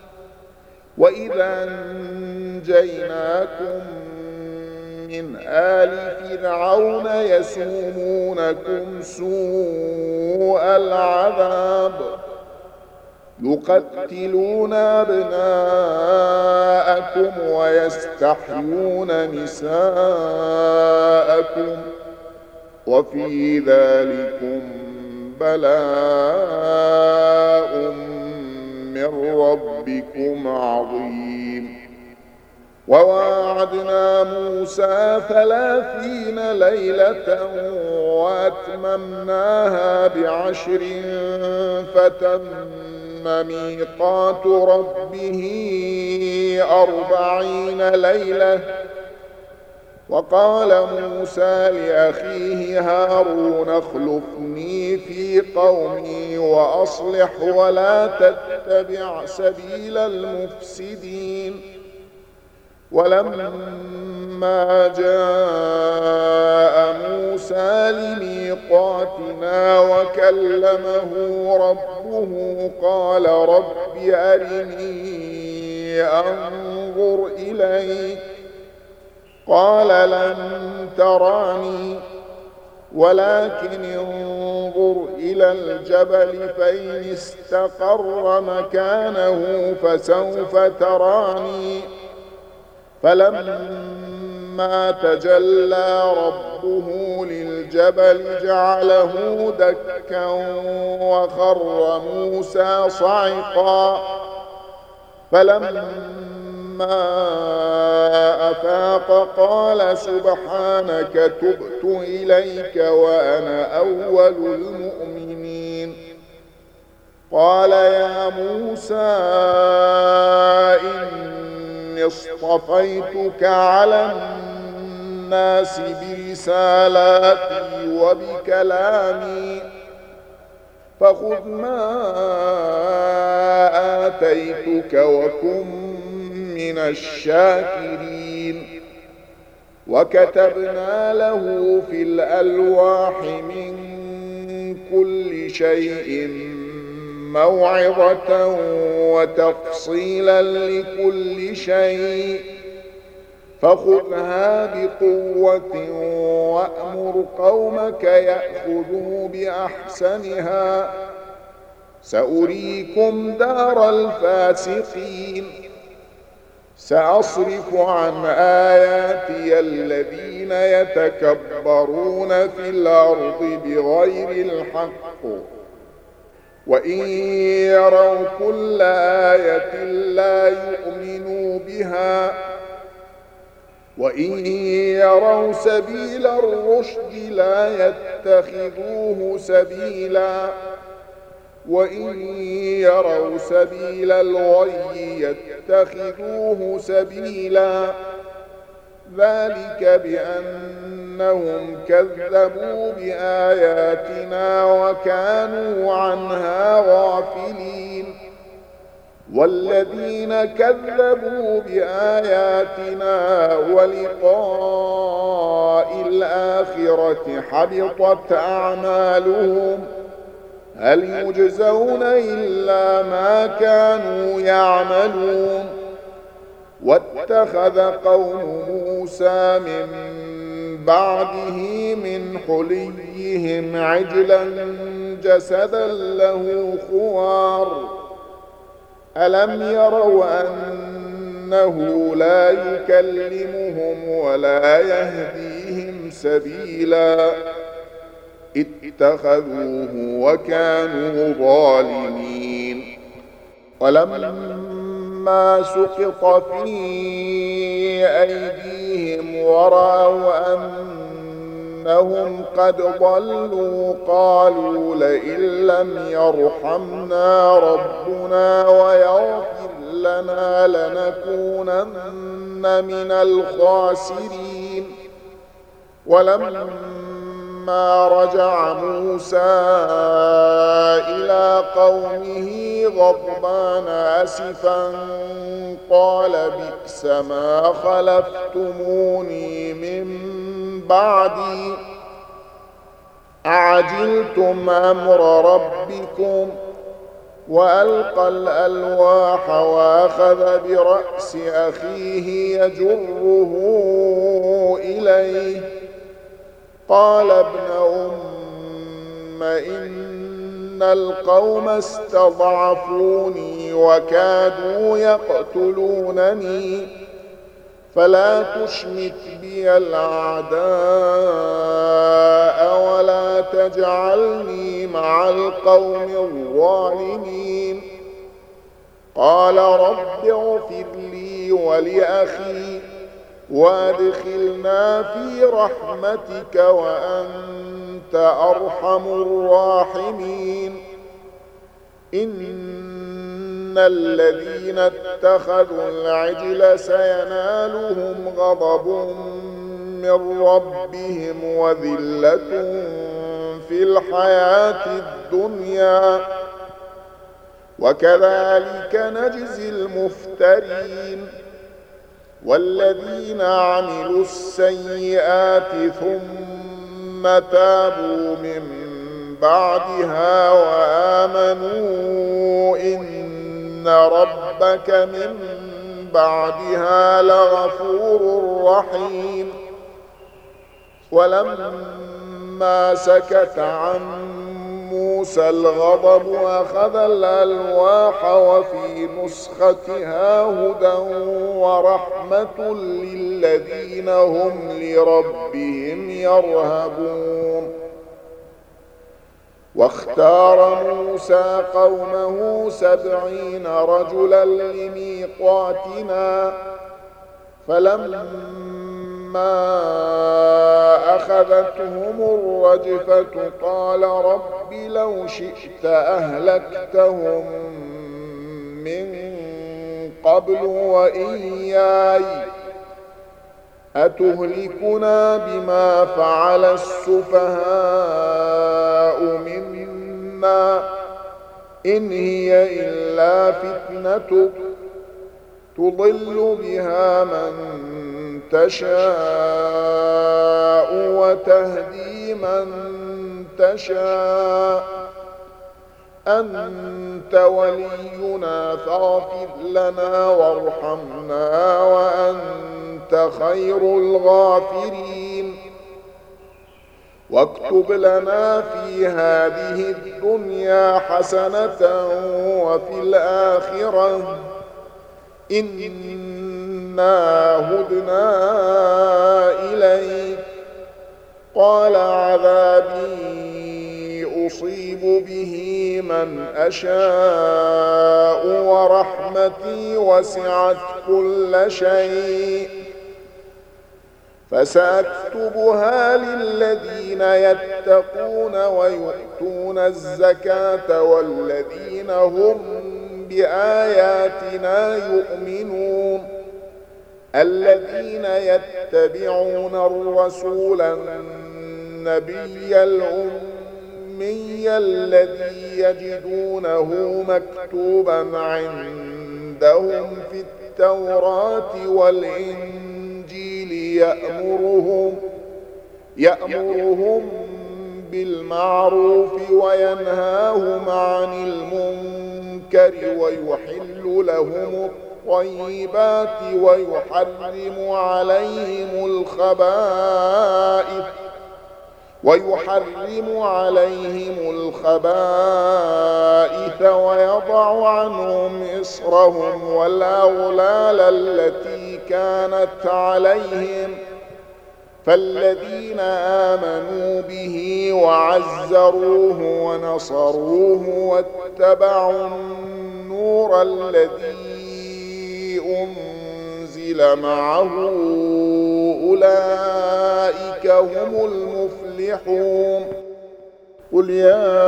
وإذا أنجيناكم من آل فرعون يسومونكم سوء العذاب يقتلون أبناءكم ويستحيون نساءكم وفي ذلكم بلاء من ربكم عظيم. وواعدنا موسى ثلاثين ليلة وأتممناها بعشر فتم ميقات ربه أربعين ليلة. وقال موسى لأخيه هارون اخلفني في قومي وأصلح ولا تتبع سبيل المفسدين. ولما جاء موسى لميقاتنا وكلمه ربه قال رب أرني أنظر إليك قال لن تراني ولكن انظر إلى الجبل فإن استقر مكانه فسوف تراني. فلما تجلى ربه للجبل جعله دكا وخر موسى صعقا. فلما أفاق قال سبحانك تبت إليك وأنا أول المؤمنين. قال يا موسى إني اصطفيتك على الناس برسالاتي وبكلامي فخذ ما آتيتك وكن من الشاكرين. وكتبنا له في الألواح من كل شيء موعظة وتفصيلا لكل شيء فخذها بقوة وأمر قومك يأخذوا بأحسنها سأريكم دار الفاسقين. سأصرف عن آياتي الذين يتكبرون في الأرض بغير الحق وإن يروا كل آية لا يؤمنوا بها وإن يروا سبيل الرشد لا يتخذوه سبيلا وإن يروا سبيل الغي يتخذوه سبيلا. ذلك بأنهم كذبوا بآياتنا وكانوا عنها غافلين. والذين كذبوا بآياتنا ولقاء الآخرة حبطت أعمالهم هل يجزون إلا ما كانوا يعملون. واتخذ قوم موسى من بعده من حليهم عجلا جسدا له خوار ألم يروا أنه لا يكلمهم ولا يهديهم سبيلا اتخذوه وكانوا ظالمين. ولما سقط في أيديهم ورأوا أنهم قد ضلوا قالوا لئن لم يرحمنا ربنا ويغفر لنا لنكونن من الخاسرين. ولما فلما رجع موسى إلى قومه غضبان أسفا قال بئس ما خلفتموني من بعدي أعجلتم أمر ربكم وألقى الألواح وأخذ برأس أخيه يجره إليه قال ابن أم إن القوم استضعفوني وكادوا يقتلونني فلا تشمت بي الأعداء ولا تجعلني مع القوم الظالمين قال رب اغفر لي ولأخي وادخلنا في رحمتك وأنت أرحم الراحمين إن الذين اتخذوا العجل سينالهم غضب من ربهم وذلة في الحياة الدنيا وكذلك نجزي المفترين والذين عملوا السيئات ثم تابوا من بعدها وآمنوا إن ربك من بعدها لغفور رحيم ولما سكت عن موسى الغضب أخذ الألواح وفي نسختها هدى ورحمة للذين هم لربهم يرهبون واختار موسى قومه سبعين رجلا لميقاتنا فلما أخذتهم الرجفة قال رب لو شئت أهلكتهم من قبل وإياي أتهلكنا بما فعل السفهاء منا إن هي إلا فتنتك تضل بها من تشاء وتهدي من تشاء أنت ولينا فاغفر لنا وارحمنا وأنت خير الغافرين واكتب لنا في هذه الدنيا حسنة وفي الآخرة إنا هدنا إليك قال عذابي أصيب به من أشاء ورحمتي وسعت كل شيء فسأكتبها للذين يتقون ويؤتون الزكاة والذين هم بآياتنا يؤمنون الذين يتبعون الرسول النبي الأمي الذي يجدونه مكتوبا عندهم في التوراة والإنجيل يأمرهم يأمرهم بالمعروف وينهاهم عن المنكر ويحل لهم الطيبات ويحرم عليهم الخبائث ويحرم عليهم الخبائث ويضع عنهم إصرهم والأغلال التي كانت عليهم فالذين آمنوا به وعزروه ونصروه واتبعوا النور الذي أنزل معه أولئك هم المفلحون قل يا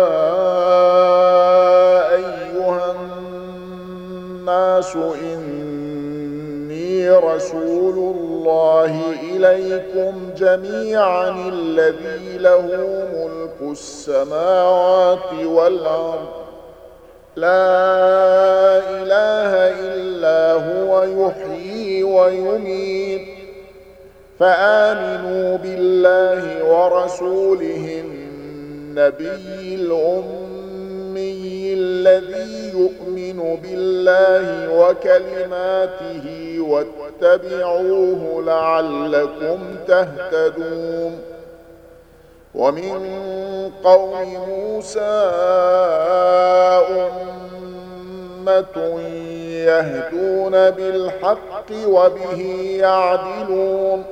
أيها الناس إني رسول الله الله إليكم جميعا الذي له ملك السماوات والأرض لا إله إلا هو يحيي ويميت فآمنوا بالله ورسوله النبي الأمي الذي يؤمن بالله وكلماته واتبعوه لعلكم تهتدون. ومن قوم موسى أمة يهدون بالحق وبه يعدلون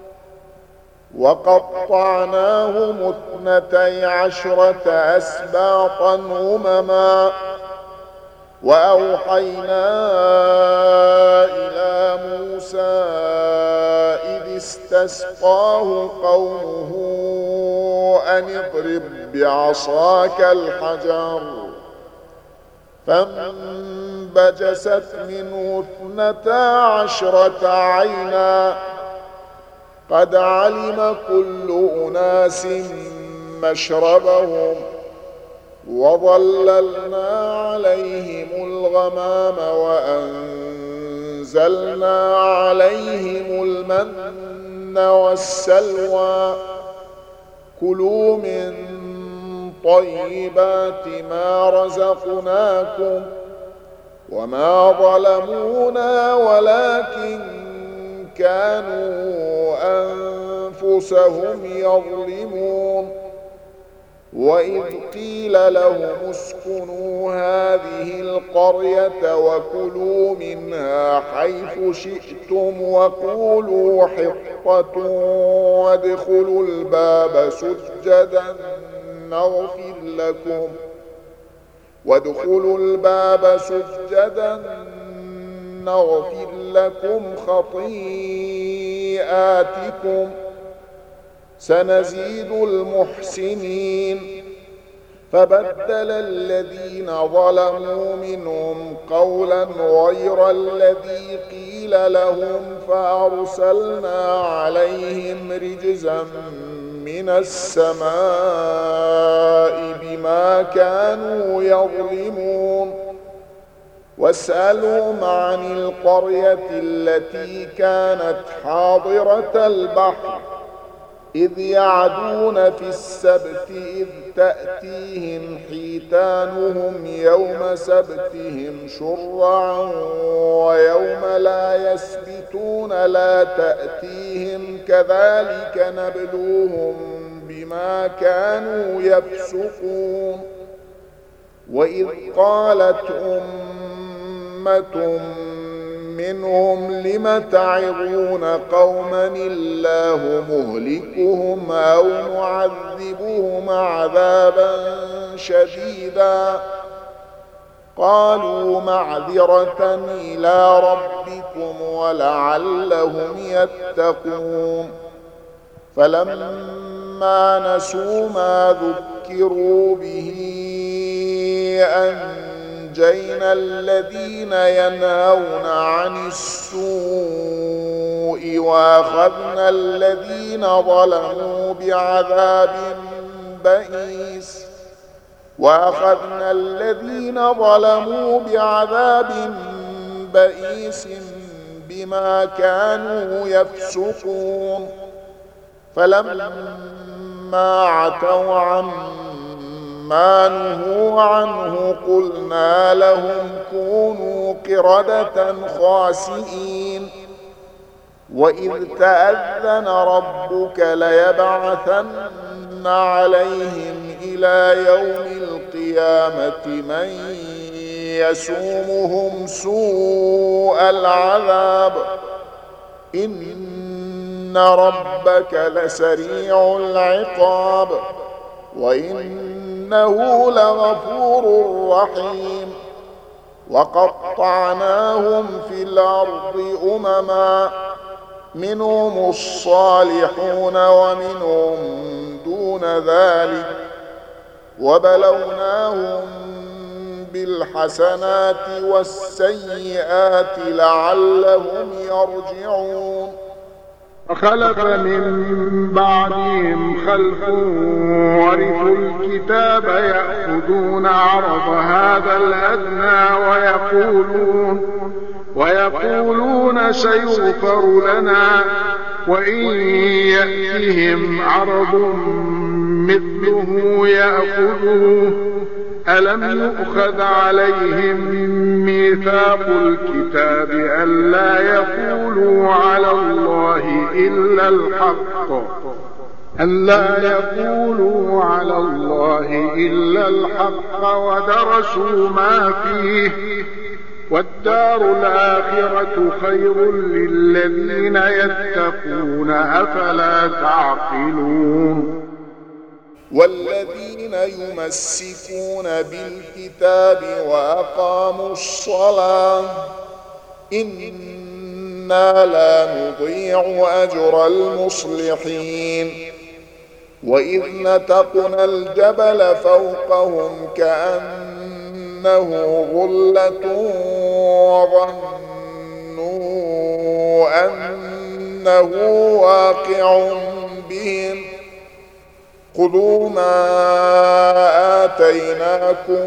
وقطعناهم اثنتي عشرة أسباطا أمما وأوحينا إلى موسى إذ استسقاه قومه أن اضرب بعصاك الحجر فانبجست منه اثنتا عشرة عينا قد علم كل أناس مشربهم وظللنا عليهم الغمام وأنزلنا عليهم المن والسلوى كلوا من طيبات ما رزقناكم وما ظلمونا ولكن كانوا أنفسهم يظلمون. وإذ قيل لهم اسكنوا هذه القرية وكلوا منها حيث شئتم وقولوا حطة وادخلوا الباب سجدا نغفر لكم وادخلوا الباب سجدا نغفر لكم خطيئاتكم سنزيد المحسنين. فبدل الذين ظلموا منهم قولا غير الذي قيل لهم فأرسلنا عليهم رجزا من السماء بما كانوا يظلمون. واسألهم عن القرية التي كانت حاضرة البحر إذ يعدون في السبت إذ تأتيهم حيتانهم يوم سبتهم شرعا ويوم لا يسبتون لا تأتيهم كذلك نبلوهم بما كانوا يفسقون. وإذ قالت أمة منهم لم تعظون قوما الله مهلكهم أو معذبهم عذابا شديدا قالوا معذرة إلى ربكم ولعلهم يتقون. فلما نسوا ما ذكروا به أنجينا الذين ينهون عن السوء وأخذنا الذين ظلموا بعذاب بئيس وأخذنا الذين ظلموا بعذاب بئيس بما كانوا يفسقون. فلما عتوا عما نهوا عنه قلنا لهم كونوا قردة خاسئين. وإذ تأذن ربك ليبعثن عليهم إلى يوم القيامة من يسومهم سوء العذاب إن ربك لسريع العقاب وإنه لغفور رحيم. وقطعناهم في الأرض أمما منهم الصالحون ومنهم دون ذلك وبلوناهم بالحسنات والسيئات لعلهم يرجعون. فخلف من بعدهم خلف ورثوا الكتاب يأخذون عرض هذا الأدنى ويقولون ويقولون سيغفر لنا وإن يأتهم عرض مثله يأخذوه ألم يؤخذ عليهم ميثاق الكتاب ألا يقولوا على الله إلا الحق ألا يقولوا على الله إلا الحق ودرسوا ما فيه والدار الآخرة خير للذين يتقون أفلا تعقلون والذين يمسكون بالكتاب وأقاموا الصلاة إنا لا نضيع أجر المصلحين وإذ نتقنا الجبل فوقهم كأنه غلة وظنوا أنه واقع بهم خذوا ما آتيناكم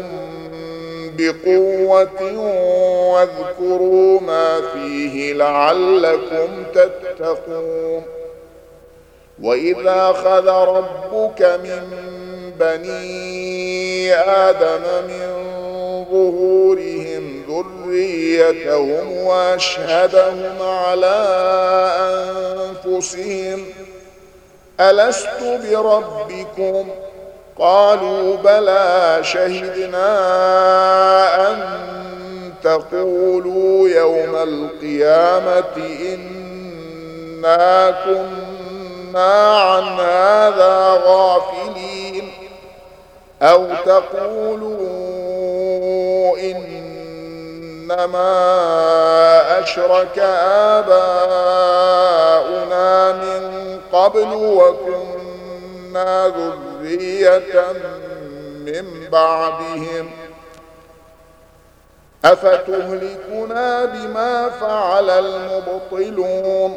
بقوة واذكروا ما فيه لعلكم تتقون وإذا أخذ ربك من بني آدم من ظهورهم ذريتهم وأشهدهم على أنفسهم ألست بربكم قالوا بلى شهدنا أن تقولوا يوم القيامة إنا كنا عن هذا غافلين أو تقولوا إنما أشرك آباؤنا من قبل وكنا ذرية من بعدهم أفتهلكنا بما فعل المبطلون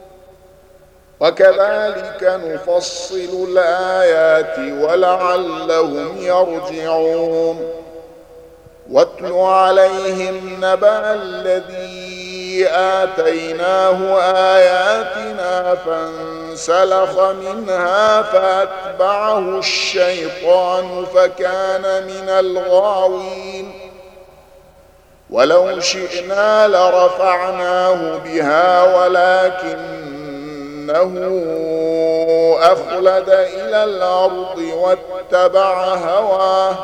وكذلك نفصل الآيات ولعلهم يرجعون واتل عليهم نبأ الذي آتيناه آياتنا فانسلخ منها فأتبعه الشيطان فكان من الغاوين ولو شئنا لرفعناه بها ولكنه أخلد إلى الأرض واتبع هواه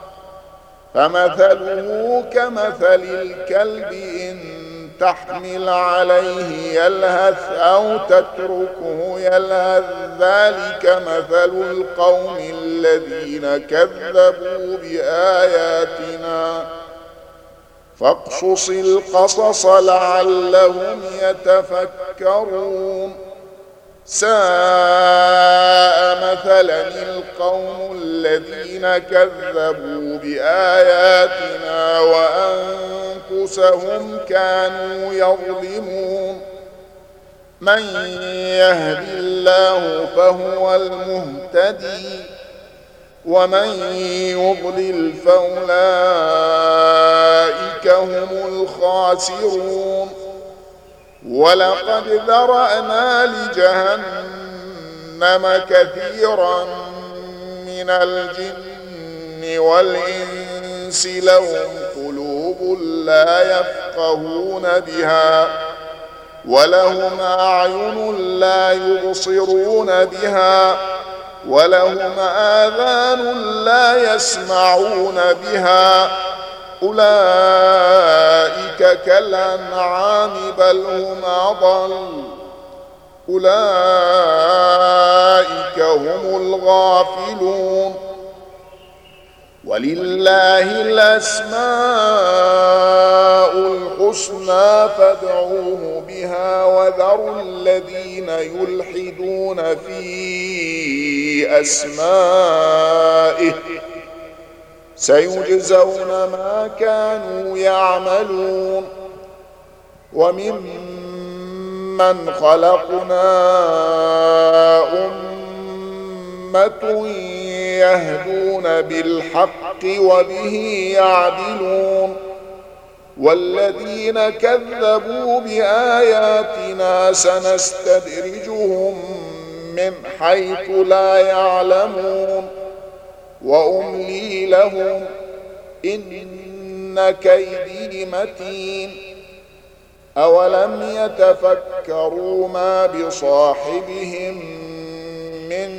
فمثله كمثل الكلب إن تحمل عليه يلهث أو تتركه يلهث ذلك مثل القوم الذين كذبوا بآياتنا فاقصص القصص لعلهم يتفكرون ساء مثلا القوم الذين كذبوا بآياتنا وأنفسهم كانوا يظلمون من يهد الله فهو المهتدي ومن يضلل فأولئك هم الخاسرون ولقد ذرأنا لجهنم كثيرا من الجن والإنس لهم قلوب لا يفقهون بها ولهم أعين لا يبصرون بها ولهم آذان لا يسمعون بها أولئك كالأنعام بل هم أضل أولئك هم الغافلون ولله الأسماء الحسنى فادعوه بها وذروا الذين يلحدون في أسمائه سيجزون ما كانوا يعملون وممن من خلقنا أمة يهدون بالحق وبه يعدلون والذين كذبوا بآياتنا سنستدرجهم من حيث لا يعلمون وأملي لهم إن كيدي متين أولم يتفكروا ما بصاحبهم من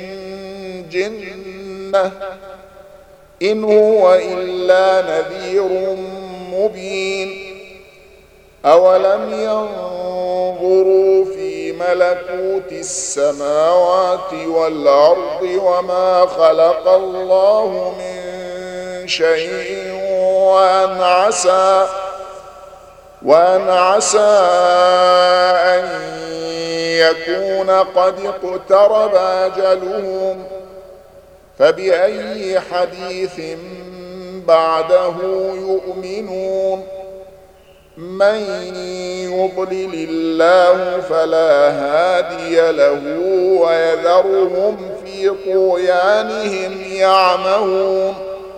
جنة إن هو إلا نذير مبين أولم ينظروا في ملكوت السماوات والأرض وما خلق الله من شيء وأن عسى وأن عسى أن يكون قد اقترب أجلهم فبأي حديث بعده يؤمنون من يضلل الله فلا هادي له ويذرهم في طغيانهم يعمهون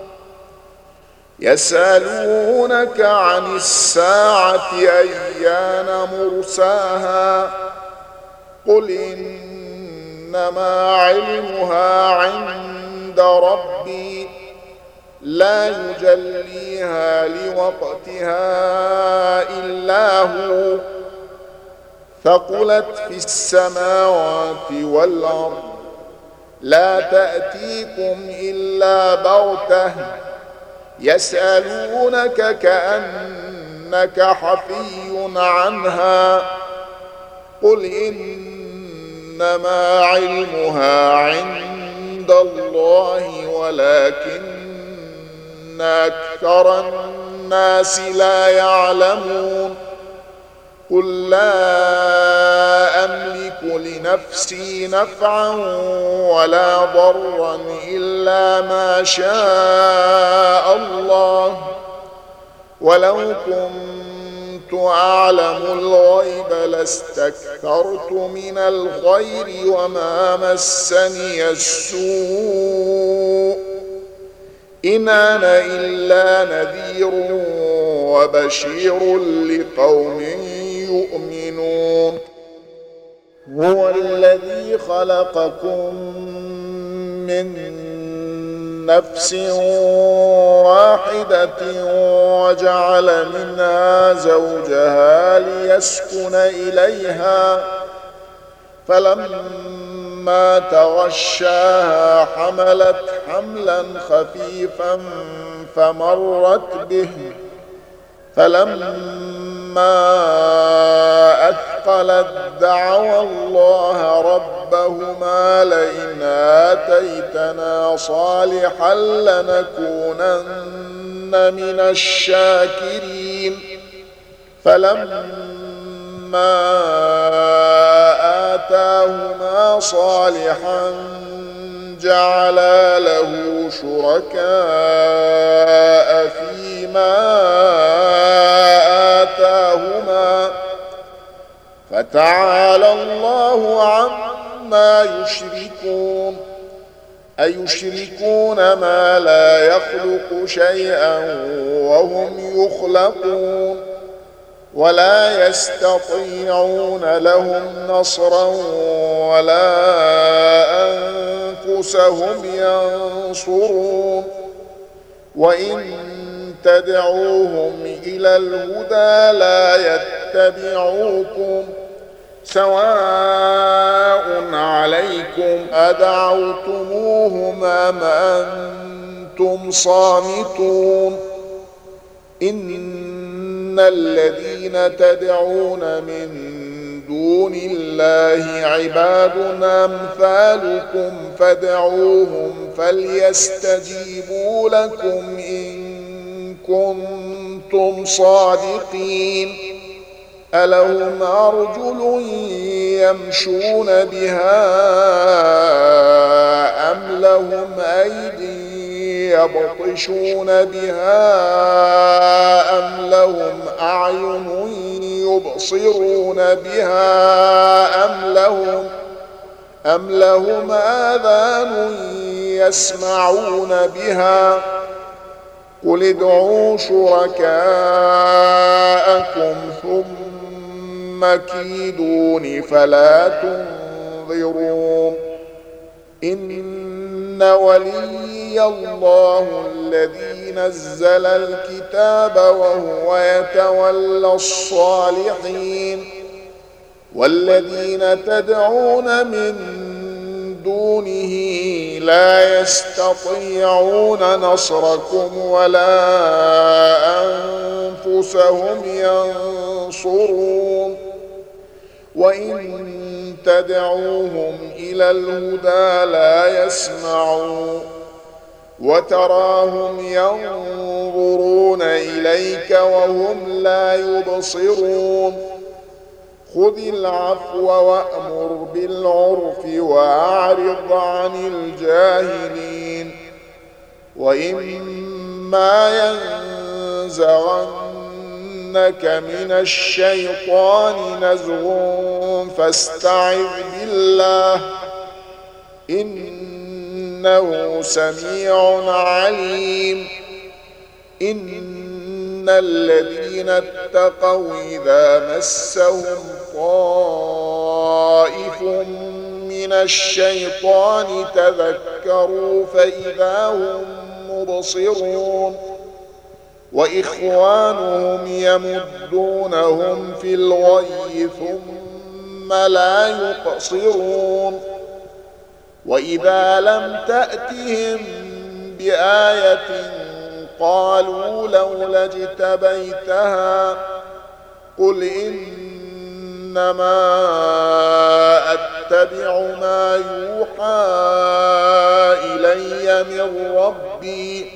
يسألونك عن الساعة أيان مرساها قل إنما علمها عند ربي لا يجليها لوقتها إلا هو ثقلت في السماوات والأرض لا تأتيكم إلا بغتة يسألونك كأنك حفي عنها قل إنما علمها عند الله ولكن أكثر الناس لا يعلمون قل لا أملك لنفسي نفعا ولا ضرا إلا ما شاء الله ولو كنت أعلم الغيب لاستكثرت من الخير وما مسني السوء إن أنا إلا نذير وبشير لقوم يؤمنون هو الذي خلقكم من نفس واحدة وجعل منها زوجها ليسكن إليها فلما تغشاها حملت حملا خفيفا فمرت به فلما أثقلت دعوا الله ربهما لئن آتيتنا صالحا لنكونن من الشاكرين فلما آتاهما صالحا جعلا له شركاء فيما آتاهما فتعالى الله عما يشركون أيشركون ما لا يخلق شيئا وهم يخلقون ولا يستطيعون لهم نصرا ولا أنفسهم ينصرون وإن تدعوهم إلى الهدى لا يتبعوكم سواء عليكم أدعوتموهم أم أنتم صامتون إن الذين تدعون من دون الله عباد أمثالكم فادعوهم فليستجيبوا لكم إن كنتم صادقين ألهم أرجل يمشون بها أم لهم أيدي يبطشون بها أم لهم أعين يبصرون بها أم لهم أم لهم آذان يسمعون بها قل ادعوا شركاءكم ثم كيدون فلا تنظرون إن ولي الله الذي نزل الكتاب وهو يتولى الصالحين والذين تدعون من دونه لا يستطيعون نصركم ولا أنفسهم ينصرون وإن تدعوهم إلى الهدى لا يسمعون وتراهم ينظرون إليك وهم لا يبصرون خذ العفو وأمر بالعرف وأعرض عن الجاهلين وإما ينزغنك من الشيطان نزغ فاستعذ بالله إنه سميع عليم إن الذين اتقوا إذا مسهم طائف من الشيطان تذكروا فإذا هم مبصرون وإخوانهم يمدونهم في الغي ثم لا يقصرون وإذا لم تأتهم بآية قالوا لولا اجتبيتها قل إنما أتبع ما يوحى إلي من ربي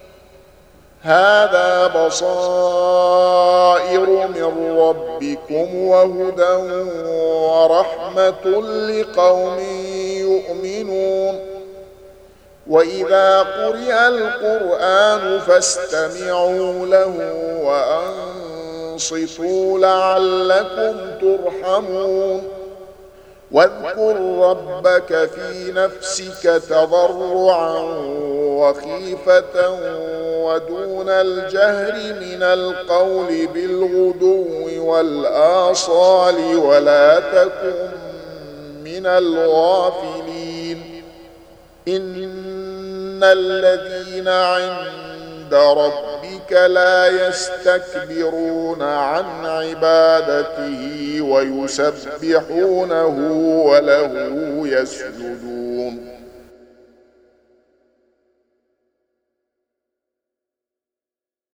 هذا بصائر من ربكم وهدى ورحمة لقوم يؤمنون وإذا قرئ القرآن فاستمعوا له وأنصتوا لعلكم ترحمون واذكر ربك في نفسك تضرعا وخيفة ودون الجهر من القول بالغدو والآصال ولا تكن من الغافلين إن الذين عند ربك لا يستكبرون عن عبادته ويسبحونه وله يسجدون